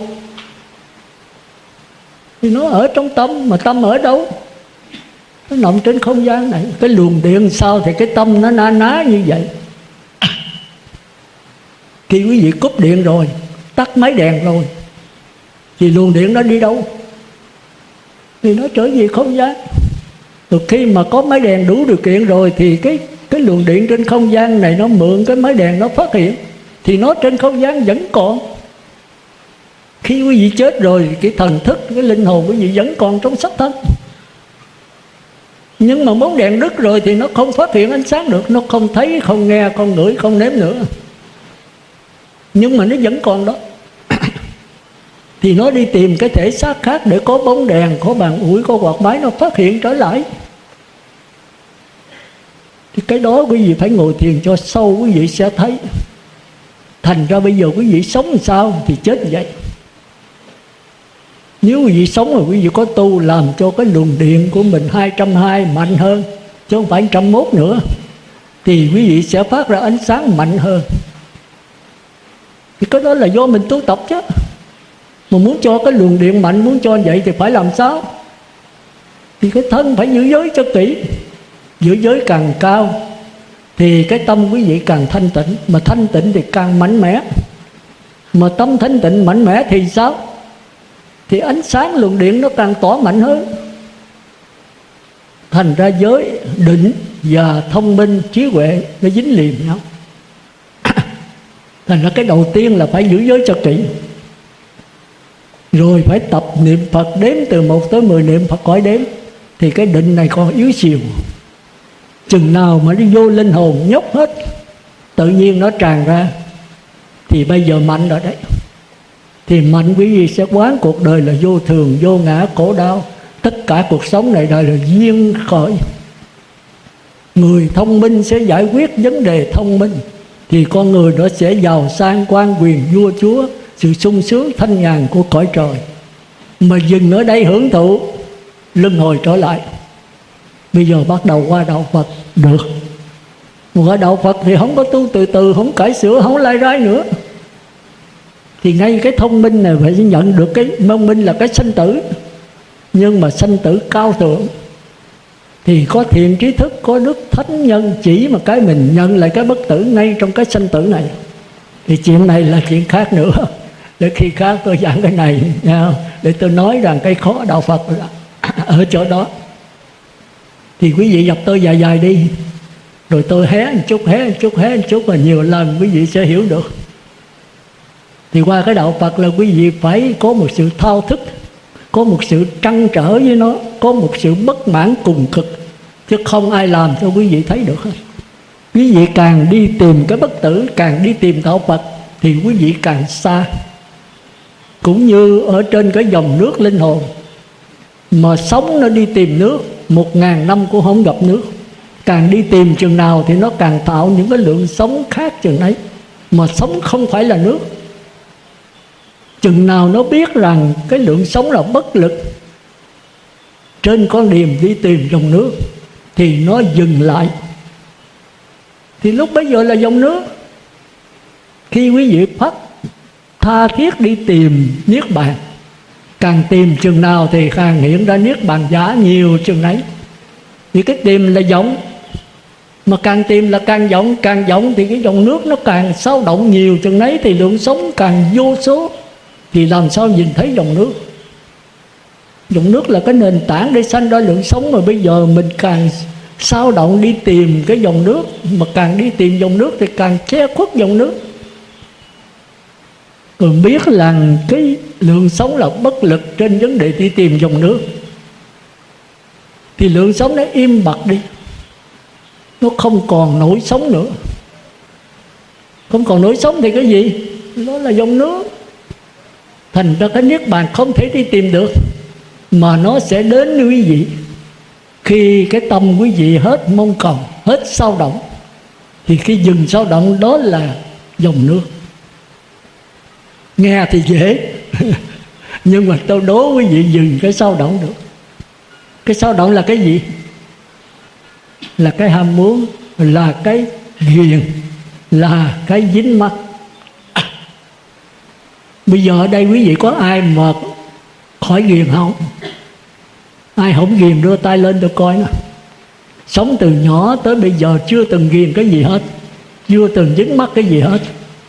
Thì nó ở trong tâm. Mà tâm ở đâu? Nó nằm trên không gian này. Cái luồng điện sao thì cái tâm nó na ná như vậy. Khi quý vị cúp điện rồi, tắt máy đèn rồi, thì luồng điện nó đi đâu? Thì nó trở về không gian. Rồi khi mà có máy đèn đủ điều kiện rồi, thì cái luồng điện trên không gian này nó mượn cái máy đèn nó phát hiện, thì nó trên không gian vẫn còn. Khi quý vị chết rồi, cái thần thức, cái linh hồn quý vị vẫn còn trong sắc thân. Nhưng mà bóng đèn đứt rồi thì nó không phát hiện ánh sáng được. Nó không thấy, không nghe, không ngửi, không nếm nữa. Nhưng mà nó vẫn còn đó. Thì nó đi tìm cái thể xác khác để có bóng đèn, có bàn ủi, có quạt máy, nó phát hiện trở lại. Thì cái đó quý vị phải ngồi thiền cho sâu, quý vị sẽ thấy. Thành ra bây giờ quý vị sống làm sao thì chết vậy. Nếu quý vị sống rồi quý vị có tu, làm cho cái luồng điện của mình 220 mạnh hơn, chứ không phải 101 nữa, thì quý vị sẽ phát ra ánh sáng mạnh hơn. Thì cái đó là do mình tu tập chứ. Mà muốn cho cái luồng điện mạnh, muốn cho vậy thì phải làm sao? Thì cái thân phải giữ giới cho kỹ. Giữ giới càng cao thì cái tâm quý vị càng thanh tịnh. Mà thanh tịnh thì càng mạnh mẽ. Mà tâm thanh tịnh mạnh mẽ thì sao? Thì ánh sáng luồng điện nó càng tỏa mạnh hơn. Thành ra giới định và thông minh trí huệ nó dính liền nhau. Thành ra cái đầu tiên là phải giữ giới cho kỹ. Rồi phải tập niệm Phật, đếm từ 1 tới 10 niệm Phật khỏi đếm. Thì cái định này còn yếu xìu. Chừng nào mà đi vô linh hồn nhốt hết, tự nhiên nó tràn ra, thì bây giờ mạnh rồi đấy. Thì mạnh quý vị sẽ quán cuộc đời là vô thường, vô ngã, khổ đau. Tất cả cuộc sống này đời là duyên khởi. Người thông minh sẽ giải quyết vấn đề thông minh, thì con người đó sẽ giàu sang quan quyền vua chúa, sự sung sướng thanh nhàn của cõi trời. Mà dừng ở đây hưởng thụ, luân hồi trở lại. Bây giờ bắt đầu qua đạo Phật được. Qua đạo Phật thì không có tu từ từ, không cải sửa, không lai rai nữa. Thì ngay cái thông minh này phải nhận được cái thông minh là cái sanh tử, nhưng mà sanh tử cao thượng. Thì có thiện trí thức, có đức thánh nhân chỉ mà cái mình nhận lại cái bất tử ngay trong cái sanh tử này. Thì chuyện này là chuyện khác nữa. Để khi khác tôi giảng cái này nha, để tôi nói rằng cái khó đạo Phật là ở chỗ đó. Thì quý vị gặp tôi dài dài đi, rồi tôi hé một chút, hé một chút, hé một chút, và nhiều lần quý vị sẽ hiểu được. Thì qua cái đạo Phật là quý vị phải có một sự thao thức, có một sự trăn trở với nó, có một sự bất mãn cùng cực, chứ không ai làm cho quý vị thấy được hết. Quý vị càng đi tìm cái bất tử, càng đi tìm đạo Phật, thì quý vị càng xa. Cũng như ở trên cái dòng nước linh hồn, mà sóng nó đi tìm nước 1000 năm cũng không gặp nước. Càng đi tìm chừng nào thì nó càng tạo những cái lượng sóng khác chừng ấy. Mà sóng không phải là nước. Chừng nào nó biết rằng cái lượng sóng là bất lực trên con đường đi tìm dòng nước, thì nó dừng lại. Thì lúc bấy giờ là dòng nước. Khi quý vị phát tha thiết đi tìm niết bàn, càng tìm chừng nào thì càng hiện ra niết bàn giả nhiều chừng ấy. Thì cái tìm là vọng, mà càng tìm là càng vọng thì cái dòng nước nó càng xao động nhiều chừng ấy, thì lượng sóng càng vô số. Thì làm sao nhìn thấy dòng nước? Dòng nước là cái nền tảng để sanh ra lượng sóng, mà bây giờ mình càng xao động đi tìm cái dòng nước, mà càng đi tìm dòng nước thì càng che khuất dòng nước. Còn biết rằng cái lượng sóng là bất lực trên vấn đề đi tìm dòng nước, thì lượng sóng nó im bặt đi, nó không còn nổi sóng nữa. Không còn nổi sóng thì cái gì? Nó là dòng nước. Thành ra cái niết bàn không thể đi tìm được, mà nó sẽ đến với quý vị khi cái tâm quý vị hết mong cầu, hết xao động. Thì cái dừng xao động đó là dòng nước. Nghe thì dễ nhưng mà tôi đố quý vị dừng cái xao động được. Cái xao động là cái gì? Là cái ham muốn, là cái ghiền, là cái dính mắc. Bây giờ ở đây quý vị có ai mà khỏi ghiền không? Ai không ghiền đưa tay lên tôi coi nè. Sống từ nhỏ tới bây giờ chưa từng ghiền cái gì hết, chưa từng dính mắc cái gì hết.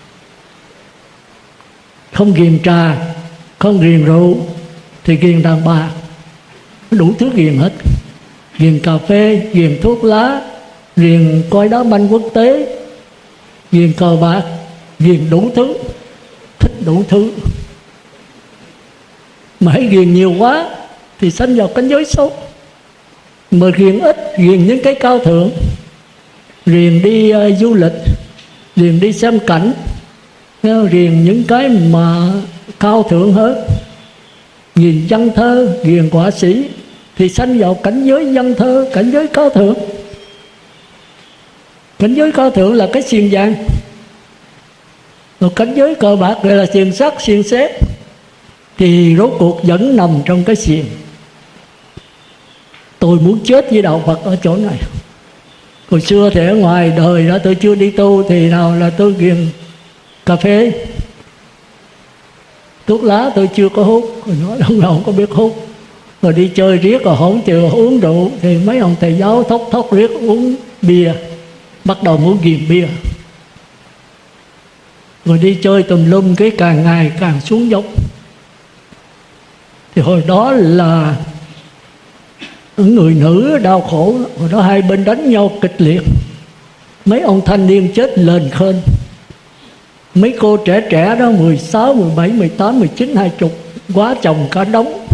Không ghiền trà, không ghiền rượu, thì ghiền đàn bà, đủ thứ ghiền hết. Ghiền cà phê, ghiền thuốc lá, ghiền coi đá banh quốc tế, ghiền cờ bạc, ghiền đủ thứ, thích đủ thứ. Mà hãy ghiền nhiều quá thì sanh vào cảnh giới xấu. Mà ghiền ít, ghiền những cái cao thượng, ghiền đi du lịch, ghiền đi xem cảnh, ghiền những cái mà cao thượng hơn, ghiền văn thơ, ghiền họa sĩ, thì sanh vào cảnh giới văn thơ, cảnh giới cao thượng. Cảnh giới cao thượng là cái xiềng vàng, rồi cảnh giới cờ bạc gọi là xiềng sắt, xiềng xếp. Thì rốt cuộc vẫn nằm trong cái xiềng. Tôi muốn chết với đạo Phật ở chỗ này. Hồi xưa thì ở ngoài đời đó tôi chưa đi tu, thì nào là tôi ghiền cà phê, thuốc lá tôi chưa có hút, rồi nói không có biết hút. Rồi đi chơi riết rồi không chịu uống rượu, thì mấy ông thầy giáo thốc riết uống bia, bắt đầu muốn ghiền bia. Rồi đi chơi tùm lum, cái càng ngày càng xuống dốc. Thì hồi đó là người nữ đau khổ, hồi đó hai bên đánh nhau kịch liệt, mấy ông thanh niên chết lên khên, mấy cô trẻ đó 16, 17, 18, 19, 20 quá chồng cả đống.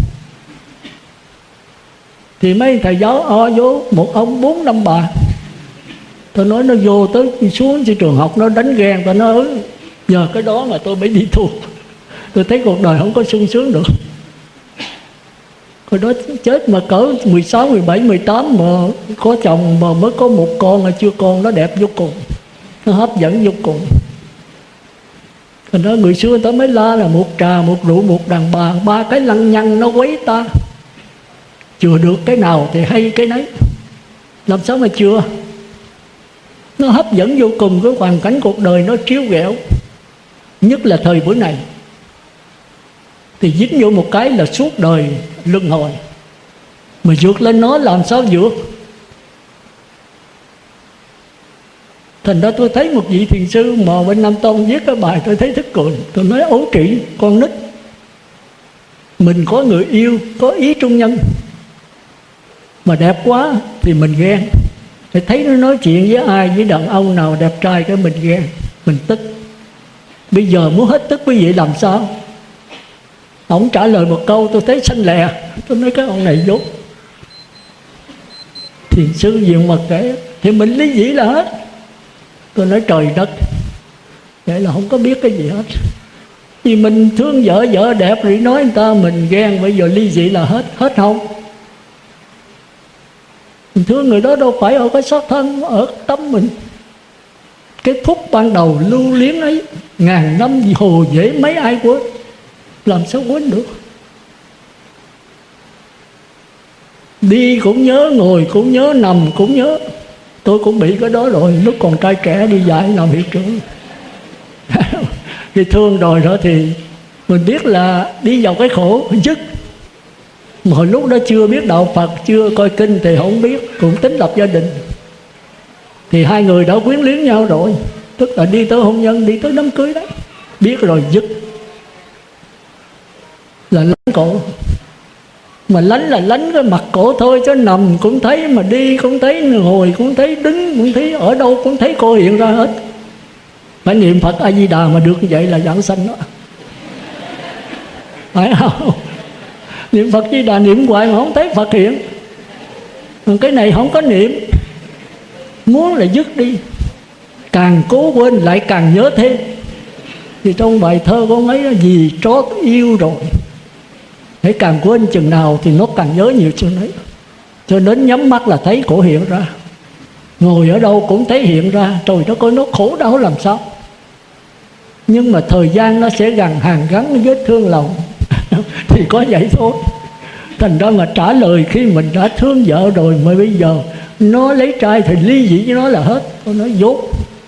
Thì mấy thầy giáo vô một ông 4 5 bà. Tôi nói nó vô tới xuống trên trường học nó đánh ghen. Tôi nói nhờ cái đó mà tôi mới đi tu. Tôi thấy cuộc đời không có sung sướng được. Hồi đó chết mà cỡ 16, 17, 18 mà có chồng mà mới có một con là chưa con, nó đẹp vô cùng, nó hấp dẫn vô cùng. Thành ra người xưa người ta mới la là một trà, một rượu, một đàn bà, ba cái lăng nhăng nó quấy ta. Chừa được cái nào thì hay cái nấy. Làm sao mà chừa? Nó hấp dẫn vô cùng, cái hoàn cảnh cuộc đời nó trêu ghẹo. Nhất là thời buổi này thì dính vô một cái là suốt đời luân hồi. Mà vượt lên nó làm sao vượt? Thành ra tôi thấy một vị thiền sư mà bên Nam Tông viết cái bài tôi thấy thức cười. Tôi nói ấu trĩ, con nít, mình có người yêu, có ý trung nhân mà đẹp quá thì mình ghen. Thì thấy nó nói chuyện với ai, với đàn ông nào đẹp trai cái mình ghen, mình tức. Bây giờ muốn hết tức quý vị làm sao? Ông trả lời một câu tôi thấy xanh lè. Tôi nói cái ông này dốt. Thiền sư diện mặt kể thì mình lý dĩ là hết. Tôi nói trời đất, vậy là không có biết cái gì hết. Vì mình thương vợ, vợ đẹp thì nói người ta mình ghen, bây giờ ly dị là hết. Hết không? Mình thương người đó đâu phải ở cái xác thân, ở tâm mình. Cái phút ban đầu lưu luyến ấy, ngàn năm hồ dễ mấy ai quên. Làm sao quên được? Đi cũng nhớ, ngồi cũng nhớ, nằm cũng nhớ. Tôi cũng bị cái đó rồi, lúc còn trai trẻ đi dạy làm hiệu trưởng. Khi thương rồi đó thì mình biết là đi vào cái khổ dứt. Mà hồi lúc đó chưa biết đạo Phật, chưa coi kinh thì không biết, cũng tính lập gia đình. Thì hai người đã quyến luyến nhau rồi, tức là đi tới hôn nhân, đi tới đám cưới đấy. Biết rồi dứt là lánh cổ. Mà lánh là lánh cái mặt cổ thôi, chứ nằm cũng thấy, mà đi cũng thấy, ngồi cũng thấy, đứng cũng thấy, ở đâu cũng thấy cô hiện ra hết. Phải niệm Phật A Di Đà mà được như vậy là giảng sanh đó. Phải không? Niệm Phật A Di Đà niệm hoài mà không thấy Phật hiện. Còn cái này không có niệm, muốn là dứt đi, càng cố quên lại càng nhớ thêm. Thì trong bài thơ con ấy là vì trót yêu rồi, hãy càng quên chừng nào thì nó càng nhớ nhiều chừng ấy. Cho đến nhắm mắt là thấy cổ hiện ra, ngồi ở đâu cũng thấy hiện ra. Trời đất ơi, nó khổ đau làm sao. Nhưng mà thời gian nó sẽ hàn gắn vết thương lòng. Thì có vậy thôi. Thành ra mà trả lời khi mình đã thương vợ rồi, mà bây giờ nó lấy trai thì ly dị với nó là hết. Tôi nói dốt.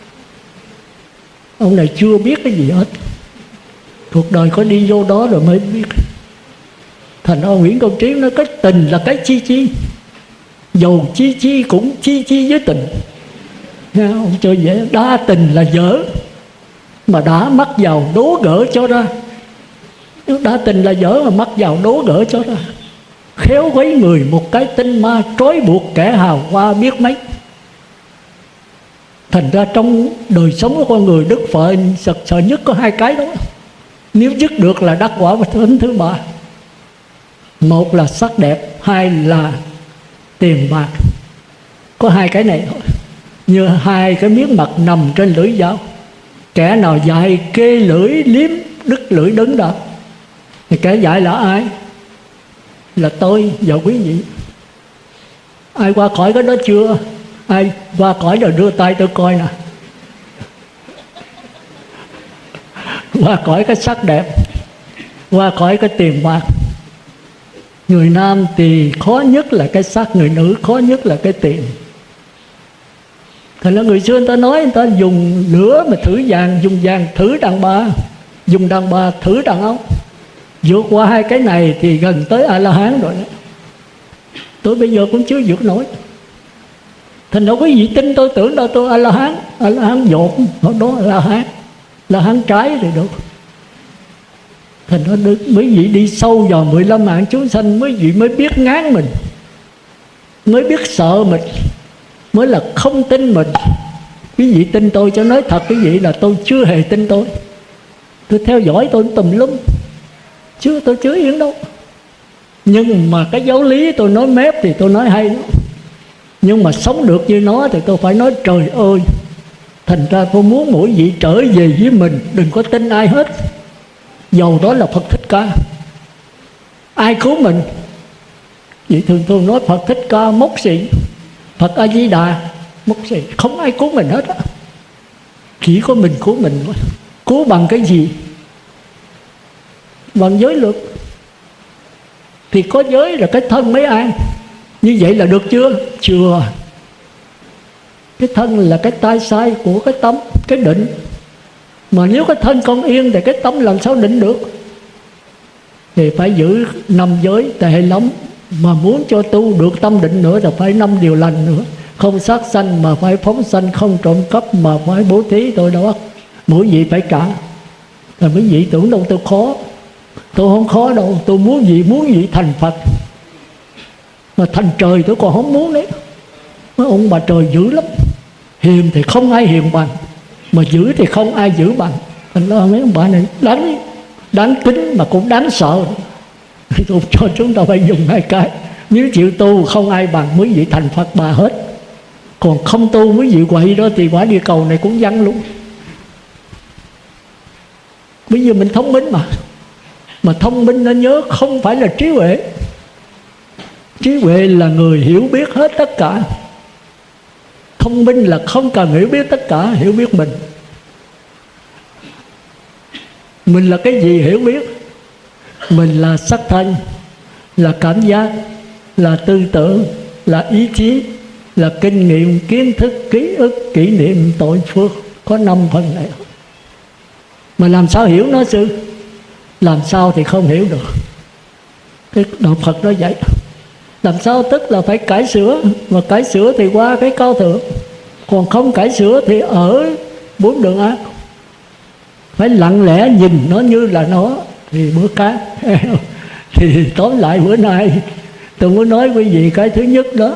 Ông này chưa biết cái gì hết. Cuộc đời có đi vô đó rồi mới biết. Thành ra Nguyễn Công Trứ nói cái tình là cái chi chi, dầu chi chi cũng chi chi với tình. Nghe không? Chơi vậy. Đa tình là dở, mà đã mắc vào đố gỡ cho ra. Đa tình là dở mà mắc vào đố gỡ cho ra. Khéo quấy người một cái tinh ma, trói buộc kẻ hào hoa biết mấy. Thành ra trong đời sống của con người, Đức Phật sợ nhất có hai cái đó. Nếu dứt được là đắc quả và thánh thứ ba. Một là sắc đẹp, hai là tiền bạc. Có hai cái này thôi. Như hai cái miếng mặt nằm trên lưỡi dao. Kẻ nào dạy kê lưỡi liếm, đứt lưỡi đứng đó. Thì kẻ dạy là ai? Là tôi và quý vị. Ai qua khỏi cái đó chưa? Ai qua khỏi rồi đưa tay tôi coi nè. Qua khỏi cái sắc đẹp, qua khỏi cái tiền bạc. Người nam thì khó nhất là cái sắc, người nữ khó nhất là cái tiền. Thành ra người xưa người ta nói, người ta dùng lửa mà thử vàng, dùng vàng thử đàn bà, dùng đàn bà thử đàn ông. Vượt qua hai cái này thì gần tới A-la-hán rồi đó. Tôi bây giờ cũng chưa vượt nổi. Thành ra quý vị tin tôi, tưởng đâu tôi A-la-hán. A-la-hán dột, đó A-la-hán. La-hán trái thì được. Thành ra mấy vị đi sâu vào 15 mạng chúng sanh, mấy vị mới biết ngán mình, mới biết sợ mình, mới là không tin mình. Quý vị tin tôi, cho nói thật quý vị là tôi chưa hề tin tôi. Tôi theo dõi tôi tùm lum, tôi chưa yên đâu. Nhưng mà cái giáo lý tôi nói mép thì tôi nói hay đó. Nhưng mà sống được như nó thì tôi phải nói trời ơi. Thành ra tôi muốn mỗi vị trở về với mình, đừng có tin ai hết. Dầu đó là Phật Thích Ca, ai cứu mình? Vậy thường nói Phật Thích Ca mốc xì, Phật A Di Đà mốc xì. Không ai cứu mình hết á, chỉ có mình cứu mình thôi. Cứu bằng cái gì? Bằng giới luật. Thì có giới là cái thân mới an. Như vậy là được chưa? Chưa. Cái thân là cái tay sai của cái tâm, cái định. Mà nếu cái thân con yên thì cái tâm làm sao định được? Thì phải giữ 5 giới tệ lắm. Mà muốn cho tu được tâm định nữa thì phải 5 điều lành nữa. Không sát sanh mà phải phóng sanh, không trộm cắp mà phải bố thí. Tôi đó mỗi vị phải trả. Rồi mấy vị tưởng đâu tôi khó. Tôi không khó đâu. Tôi muốn gì thành Phật. Mà thành trời tôi còn không muốn đấy. Mấy ông bà trời dữ lắm. Hiền thì không ai hiền bằng, mà dữ thì không ai dữ bằng. Thành ra mấy ông bà này đáng kính mà cũng đáng sợ. Tôi cho chúng ta phải dùng 2 cái. Nếu chịu tu không ai bằng mấy vị thành Phật bà hết. Còn không tu mấy vị quậy đó thì quả địa cầu này cũng văng luôn. Bây giờ mình thông minh mà thông minh nên nhớ không phải là trí huệ. Trí huệ là người hiểu biết hết tất cả. Thông minh là không cần hiểu biết tất cả, hiểu biết mình. Mình là cái gì hiểu biết? Mình là sắc thân, là cảm giác, là tư tưởng, là ý chí, là kinh nghiệm, kiến thức, ký ức, kỷ niệm, tội phước. Có 5 phần này. Mà làm sao hiểu nó sư? Làm sao thì không hiểu được. Cái đạo Phật nói vậy. Làm sao tức là phải cải sửa. Mà cải sửa thì qua cái cao thượng. Còn không cải sửa thì ở 4 đường ác. Phải lặng lẽ nhìn nó như là nó thì bữa khác. Thì tóm lại bữa nay tôi muốn nói quý vị cái thứ nhất đó.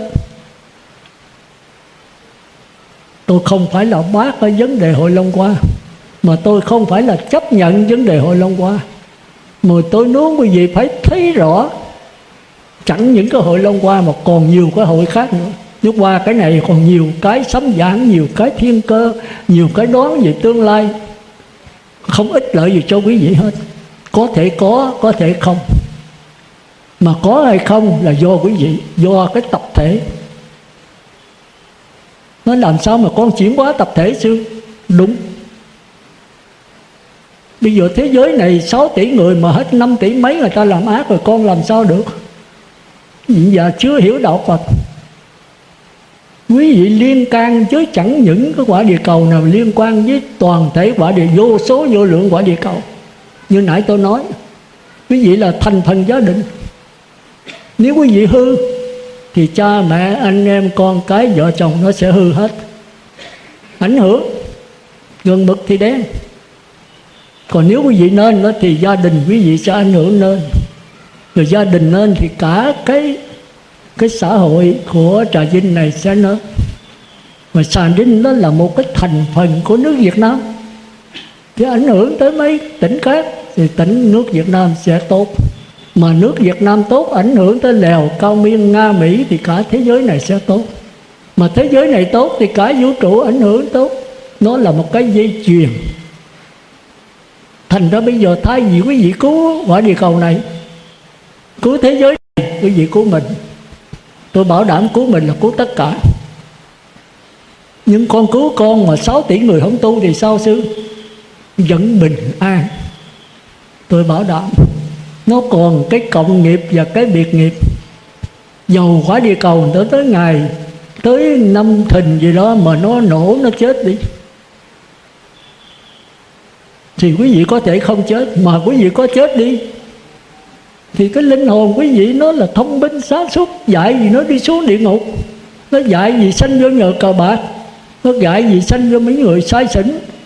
Tôi không phải là bác ở vấn đề Hội Long Hoa, mà tôi không phải là chấp nhận vấn đề Hội Long Hoa, mà tôi muốn quý vị phải thấy rõ. Chẳng những cái Hội Long Hoa mà còn nhiều cái hội khác nữa. Nhưng qua cái này còn nhiều cái sấm giảng, nhiều cái thiên cơ, nhiều cái đoán về tương lai. Không ích lợi gì cho quý vị hết. Có thể có thể không. Mà có hay không là do quý vị, do cái tập thể. Nó làm sao mà con chuyển hóa tập thể sư? Đúng. Bây giờ thế giới này 6 tỷ người mà hết 5 tỷ mấy người ta làm ác rồi, con làm sao được? Vì giờ chưa hiểu đạo Phật. Quý vị liên can chứ chẳng những cái quả địa cầu nào liên quan với toàn thể quả địa, vô số vô lượng quả địa cầu. Như nãy tôi nói, quý vị là thành phần gia đình. Nếu quý vị hư thì cha mẹ, anh em, con cái, vợ chồng nó sẽ hư hết. Ảnh hưởng. Gần mực thì đen. Còn nếu quý vị nên đó thì gia đình quý vị sẽ ảnh hưởng nên. Rồi gia đình nên thì cả cái xã hội của Trà Vinh này sẽ nên. Và Trà Vinh đó là một cái thành phần của nước Việt Nam, thì ảnh hưởng tới mấy tỉnh khác thì tỉnh nước Việt Nam sẽ tốt. Mà nước Việt Nam tốt ảnh hưởng tới Lào, Cao Miên, Nga, Mỹ thì cả thế giới này sẽ tốt. Mà thế giới này tốt thì cả vũ trụ ảnh hưởng tốt. Nó là một cái dây chuyền. Thành ra bây giờ thay vì quý vị cứu quả địa cầu này, cứu thế giới này, quý vị cứu mình. Tôi bảo đảm cứu mình là cứu tất cả. Nhưng con cứu con mà 6 tỷ người không tu thì sao sư? Vẫn bình an. Tôi bảo đảm. Nó còn cái cộng nghiệp và cái biệt nghiệp. Dầu quả địa cầu tới ngày, tới năm Thìn gì đó mà nó nổ, nó chết đi, thì quý vị có thể không chết. Mà quý vị có chết đi thì cái linh hồn quý vị nó là thông minh sáng suốt. Dạy gì nó đi xuống địa ngục, nó dạy gì sanh vô nhờ cờ bạc, nó dạy gì sanh vô mấy người sai xỉn.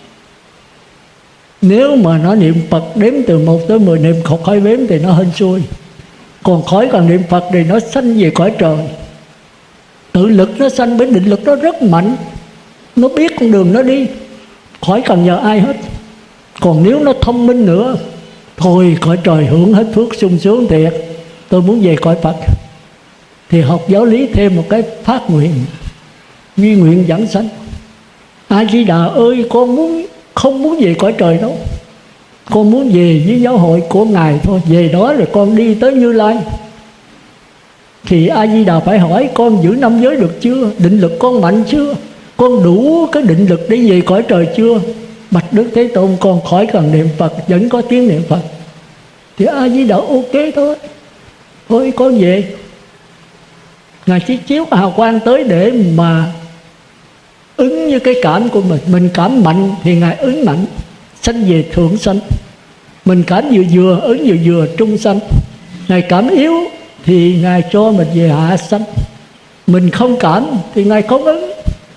Nếu mà nó niệm Phật đếm từ 1 tới 10 niệm khỏi đếm thì nó hên xui. Còn khỏi cần niệm Phật thì nó sanh về cõi trời. Tự lực nó sanh, bởi định lực nó rất mạnh. Nó biết con đường nó đi, khỏi cần nhờ ai hết. Còn nếu nó thông minh nữa, thôi cõi trời hưởng hết phước sung sướng thiệt. Tôi muốn về cõi Phật thì học giáo lý thêm một cái phát nguyện, duy nguyện giảng sanh. A Di Đà ơi, con không muốn về cõi trời đâu, con muốn về với giáo hội của Ngài thôi. Về đó rồi con đi tới Như Lai. Thì A Di Đà phải hỏi: con giữ 5 giới được chưa? Định lực con mạnh chưa? Con đủ cái định lực để về cõi trời chưa? Bạch Đức Thế Tôn: con khỏi cần niệm Phật, vẫn có tiếng niệm Phật. Thì A Di Đà ok thôi, thôi con về. Ngài chỉ chiếu hào quang tới để mà ứng như cái cảm của mình. Mình cảm mạnh thì Ngài ứng mạnh, sanh về thượng sanh. Mình cảm vừa vừa, ứng vừa vừa, trung sanh. Ngài cảm yếu thì Ngài cho mình về hạ sanh. Mình không cảm thì Ngài không ứng.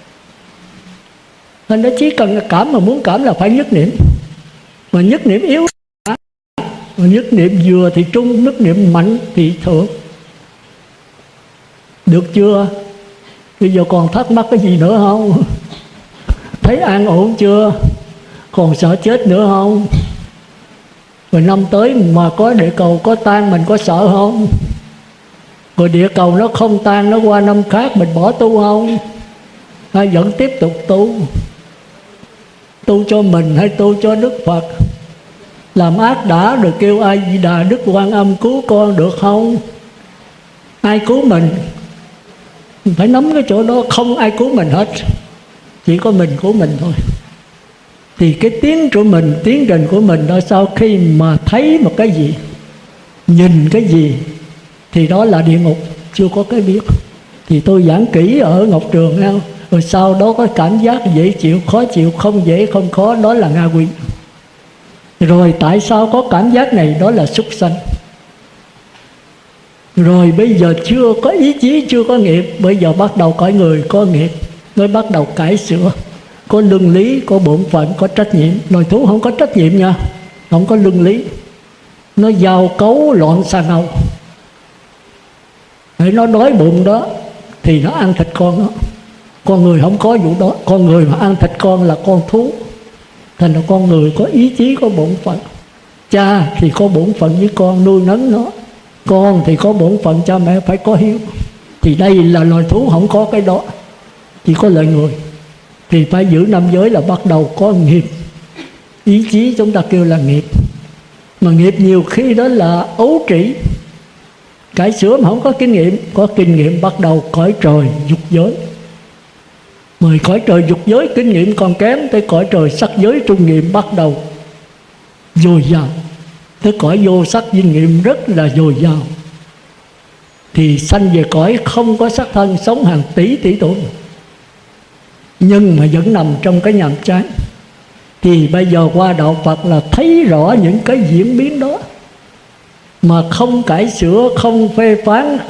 Nên nó chỉ cần cảm, mà muốn cảm là phải nhất niệm. Mà nhất niệm yếu, mà nhất niệm vừa thì trung, nhất niệm mạnh thì thượng. Được chưa? Bây giờ còn thắc mắc cái gì nữa không? Thấy an ổn chưa? Còn sợ chết nữa không? Rồi năm tới mà có địa cầu có tan mình có sợ không? Rồi địa cầu nó không tan, nó qua năm khác mình bỏ tu không? Hay vẫn tiếp tục tu? Tu cho mình hay tu cho Đức Phật? Làm ác đã rồi kêu A Di Đà Đức Quan Âm cứu con được không? Ai cứu mình? Phải nắm cái chỗ đó. Không ai cứu mình hết, chỉ có mình cứu mình thôi. Thì cái tiến của mình, tiến trình của mình đó, sau khi mà thấy một cái gì, nhìn cái gì, thì đó là địa ngục, chưa có cái biết. Thì tôi giảng kỹ ở Ngọc Trường không? Rồi sau đó có cảm giác dễ chịu, khó chịu, không dễ, không khó, đó là ngạ quỷ. Rồi tại sao có cảm giác này? Đó là súc sanh. Rồi bây giờ chưa có ý chí, chưa có nghiệp, bây giờ bắt đầu cõi người có nghiệp, mới bắt đầu cải sửa, có luân lý, có bổn phận, có trách nhiệm. Loài thú không có trách nhiệm nha, không có luân lý, nó giao cấu loạn xà ngầu. Để nó đói bụng đó thì nó ăn thịt con đó. Con người không có vụ đó. Con người mà ăn thịt con là con thú. Thành ra con người có ý chí, có bổn phận. Cha thì có bổn phận với con, nuôi nấng nó. Con thì có bổn phận cha mẹ phải có hiếu. Thì đây là loài thú không có cái đó, chỉ có loài người. Thì phải giữ 5 giới là bắt đầu có nghiệp. Ý chí chúng ta kêu là nghiệp. Mà nghiệp nhiều khi đó là ấu trĩ. Cải sửa mà không có kinh nghiệm. Có kinh nghiệm bắt đầu cõi trời dục giới. Mời cõi trời dục giới kinh nghiệm còn kém, tới cõi trời sắc giới trung nghiệm bắt đầu dồi dào. Tới cõi vô sắc kinh nghiệm rất là dồi dào. Thì sanh về cõi không có sắc thân, sống hàng tỷ tỷ tuổi, nhưng mà vẫn nằm trong cái nhàm chán. Thì bây giờ qua đạo Phật là thấy rõ những cái diễn biến đó, mà không cải sửa, không phê phán,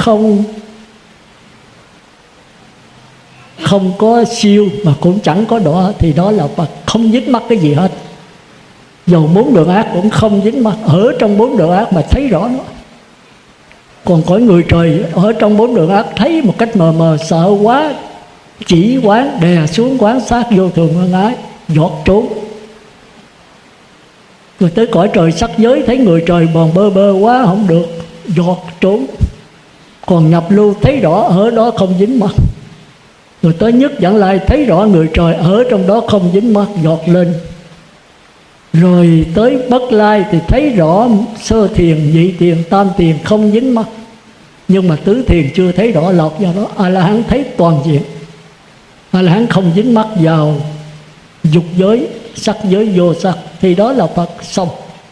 không có siêu, mà cũng chẳng có đọa, thì đó là Phật không dính mắc cái gì hết. Dầu 4 đường ác cũng không dính mắc. Ở trong 4 đường ác mà thấy rõ nó. Còn cõi người trời ở trong 4 đường ác thấy một cách mờ mờ, sợ quá, chỉ quán, đè xuống quán sát vô thường ân ái, giọt trốn. Rồi tới cõi trời sắc giới thấy người trời bòn bơ bơ quá không được, giọt trốn. Còn nhập lưu thấy rõ ở đó không dính mắc. Rồi tới nhất Vãng Lai thấy rõ người trời ở trong đó không dính mắc, giọt lên. Rồi tới Bất Lai thì thấy rõ sơ thiền, nhị thiền, tam thiền không dính mắc. Nhưng mà tứ thiền chưa thấy rõ lọt vào đó. A-la-hán thấy toàn diện. A-la-hán không dính mắc vào dục giới, sắc giới, vô sắc, thì đó là Phật xong.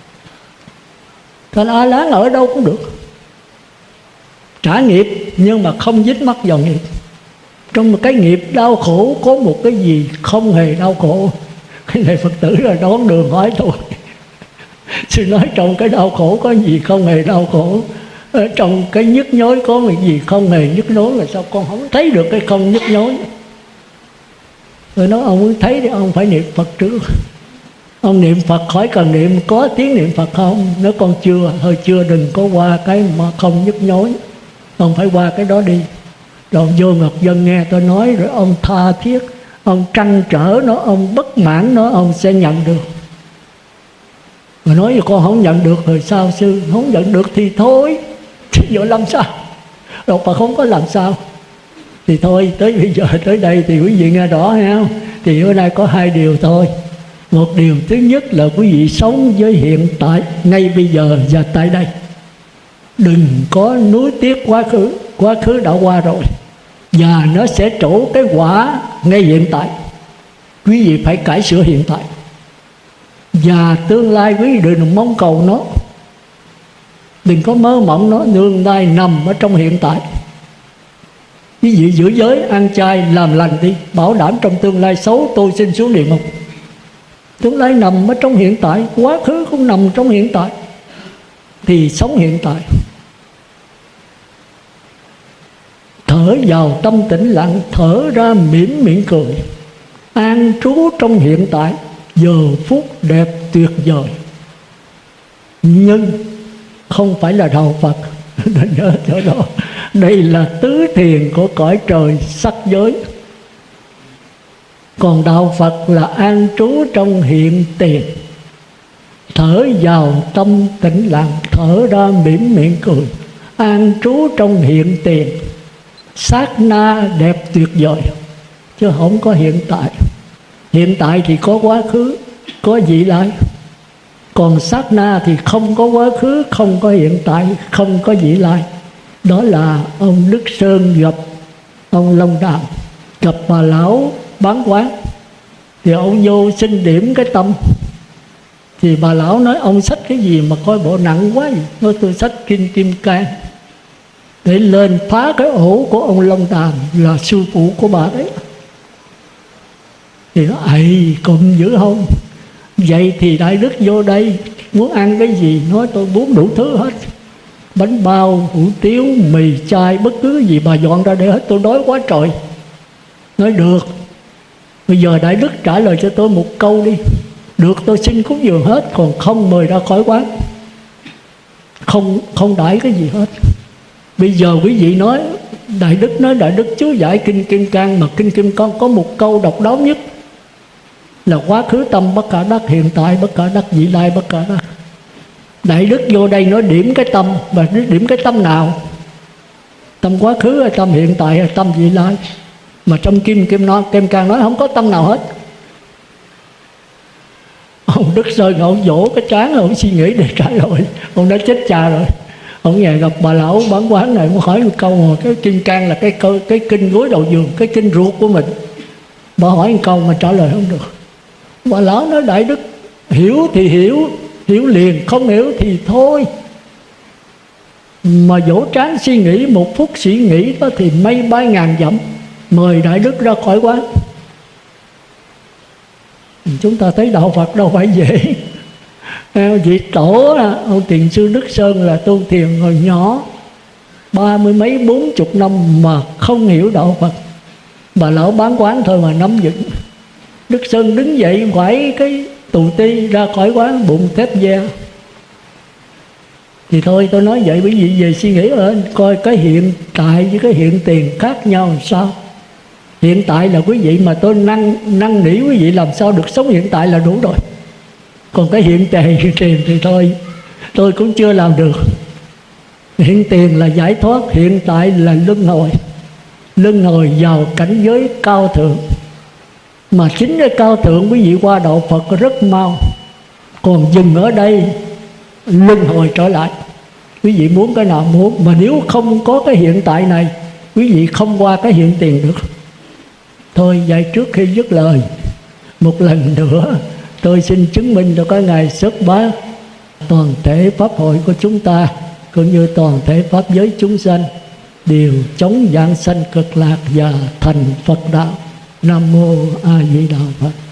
Thành A-la-hán ở đâu cũng được, trả nghiệp nhưng mà không dính mắc vào nghiệp. Trong một cái nghiệp đau khổ có một cái gì không hề đau khổ. Cái này Phật tử là đón đường hỏi tôi. Sư nói trong cái đau khổ có gì không hề đau khổ, ở trong cái nhức nhối có một gì không hề nhức nhối, là sao con không thấy được cái không nhức nhối? Rồi nói ông muốn thấy thì ông phải niệm Phật trước. Ông niệm Phật khỏi cần niệm, có tiếng niệm Phật không? Nếu con chưa, thôi chưa, đừng có qua cái mà không nhức nhối. Ông phải qua cái đó đi. Rồi vô Ngọc Dân nghe tôi nói, rồi ông tha thiết, ông trăn trở nó, ông bất mãn nó, ông sẽ nhận được. Rồi nói con không nhận được rồi sao sư? Không nhận được thì thôi, chứ giờ làm sao? Rồi mà không có làm sao. Thì thôi, tới bây giờ tới đây thì quý vị nghe rõ hay không? Thì bữa nay có 2 điều thôi. Một điều thứ nhất là quý vị sống với hiện tại, ngay bây giờ và tại đây. Đừng có nuối tiếc quá khứ. quá khứ đã qua rồi, và nó sẽ trổ cái quả ngay hiện tại. Quý vị phải cải sửa hiện tại, và tương lai quý vị đừng mong cầu nó, đừng có mơ mộng nó. Tương lai nằm ở trong hiện tại. Quý vị giữ giới ăn chay làm lành đi, bảo đảm trong tương lai xấu tôi xin xuống địa ngục. Tương lai nằm ở trong hiện tại, quá khứ cũng nằm trong hiện tại, thì sống hiện tại. Thở vào tâm tĩnh lặng, thở ra mỉm miệng cười, an trú trong hiện tại, giờ phút đẹp tuyệt vời. Nhưng không phải là đạo Phật. Nhớ chỗ đó, đây là tứ thiền của cõi trời sắc giới. Còn đạo Phật là an trú trong hiện tiền. Thở vào tâm tĩnh lặng, thở ra mỉm miệng cười, an trú trong hiện tiền. Sát na đẹp tuyệt vời, chứ không có hiện tại. Hiện tại thì có quá khứ, có vị lai. Còn sát na thì không có quá khứ, không có hiện tại, không có vị lai. Đó là ông Đức Sơn gặp ông Long Đàm, gặp bà lão bán quán. Thì ông vô xin điểm cái tâm. Thì bà lão nói ông xách cái gì mà coi bộ nặng quá vậy? Nói tôi xách Kinh Kim Cang để lên phá cái ổ của ông Long Đàm, là sư phụ của bà đấy. Thì nó ầy cùng dữ không? Vậy thì Đại Đức vô đây muốn ăn cái gì? Nói tôi muốn đủ thứ hết, bánh bao, hủ tiếu, mì chay, bất cứ gì bà dọn ra để hết, tôi đói quá trời. Nói được. Bây giờ Đại Đức trả lời cho tôi một câu đi. Được, tôi xin cúng dường hết, còn không mời ra khỏi quán. Không đãi cái gì hết. Bây giờ quý vị nói, Đại Đức nói Đại Đức chú giải Kinh Kim Cang, mà Kinh Kim Cang có một câu độc đáo nhất là quá khứ tâm bất khả đắc, hiện tại bất khả đắc, vị lai bất khả đắc. Đại Đức vô đây nói điểm cái tâm, mà điểm cái tâm nào? Tâm quá khứ hay tâm hiện tại hay tâm vị lai? Mà trong Kim Cang nói không có tâm nào hết. Ông Đức Sơn ông vỗ cái trán, ông suy nghĩ để trả lời. Ông đã chết cha rồi. Ông về gặp bà lão bán quán này, muốn hỏi một câu mà cái Kim Cang là cái kinh gối đầu giường, cái kinh ruột của mình. Bà hỏi một câu mà trả lời không được. Bà lão nói Đại Đức hiểu thì hiểu liền, không hiểu thì thôi. Mà vỗ trán suy nghĩ, một phút suy nghĩ đó thì mây bay ngàn dặm. Mời Đại Đức ra khỏi quán. Chúng ta thấy đạo Phật đâu phải dễ. Vị tổ ông Thiền sư Đức Sơn là tu thiền hồi nhỏ, 30 mấy 40 năm mà không hiểu đạo Phật. Bà lão bán quán thôi mà nắm vững. Đức Sơn đứng dậy quải cái tù ti ra khỏi quán, bụng thép da. Thì thôi tôi nói vậy, bởi vì về suy nghĩ lên coi cái hiện tại với cái hiện tiền khác nhau làm sao. Hiện tại là quý vị mà tôi năn nỉ quý vị làm sao được sống hiện tại là đủ rồi. Còn cái hiện tiền thì thôi tôi cũng chưa làm được. Hiện tiền là giải thoát, hiện tại là luân hồi vào cảnh giới cao thượng. Mà chính cái cao thượng quý vị qua đạo Phật rất mau. Còn dừng ở đây luân hồi trở lại. Quý vị muốn cái nào muốn. Mà nếu không có cái hiện tại này, quý vị không qua cái hiện tiền được. Thôi vậy trước khi dứt lời, một lần nữa tôi xin chứng minh cho các ngài xuất bá toàn thể pháp hội của chúng ta, cũng như toàn thể pháp giới chúng sanh đều chống vãng sanh cực lạc và thành Phật đạo. Nam mô A Di Đà Phật.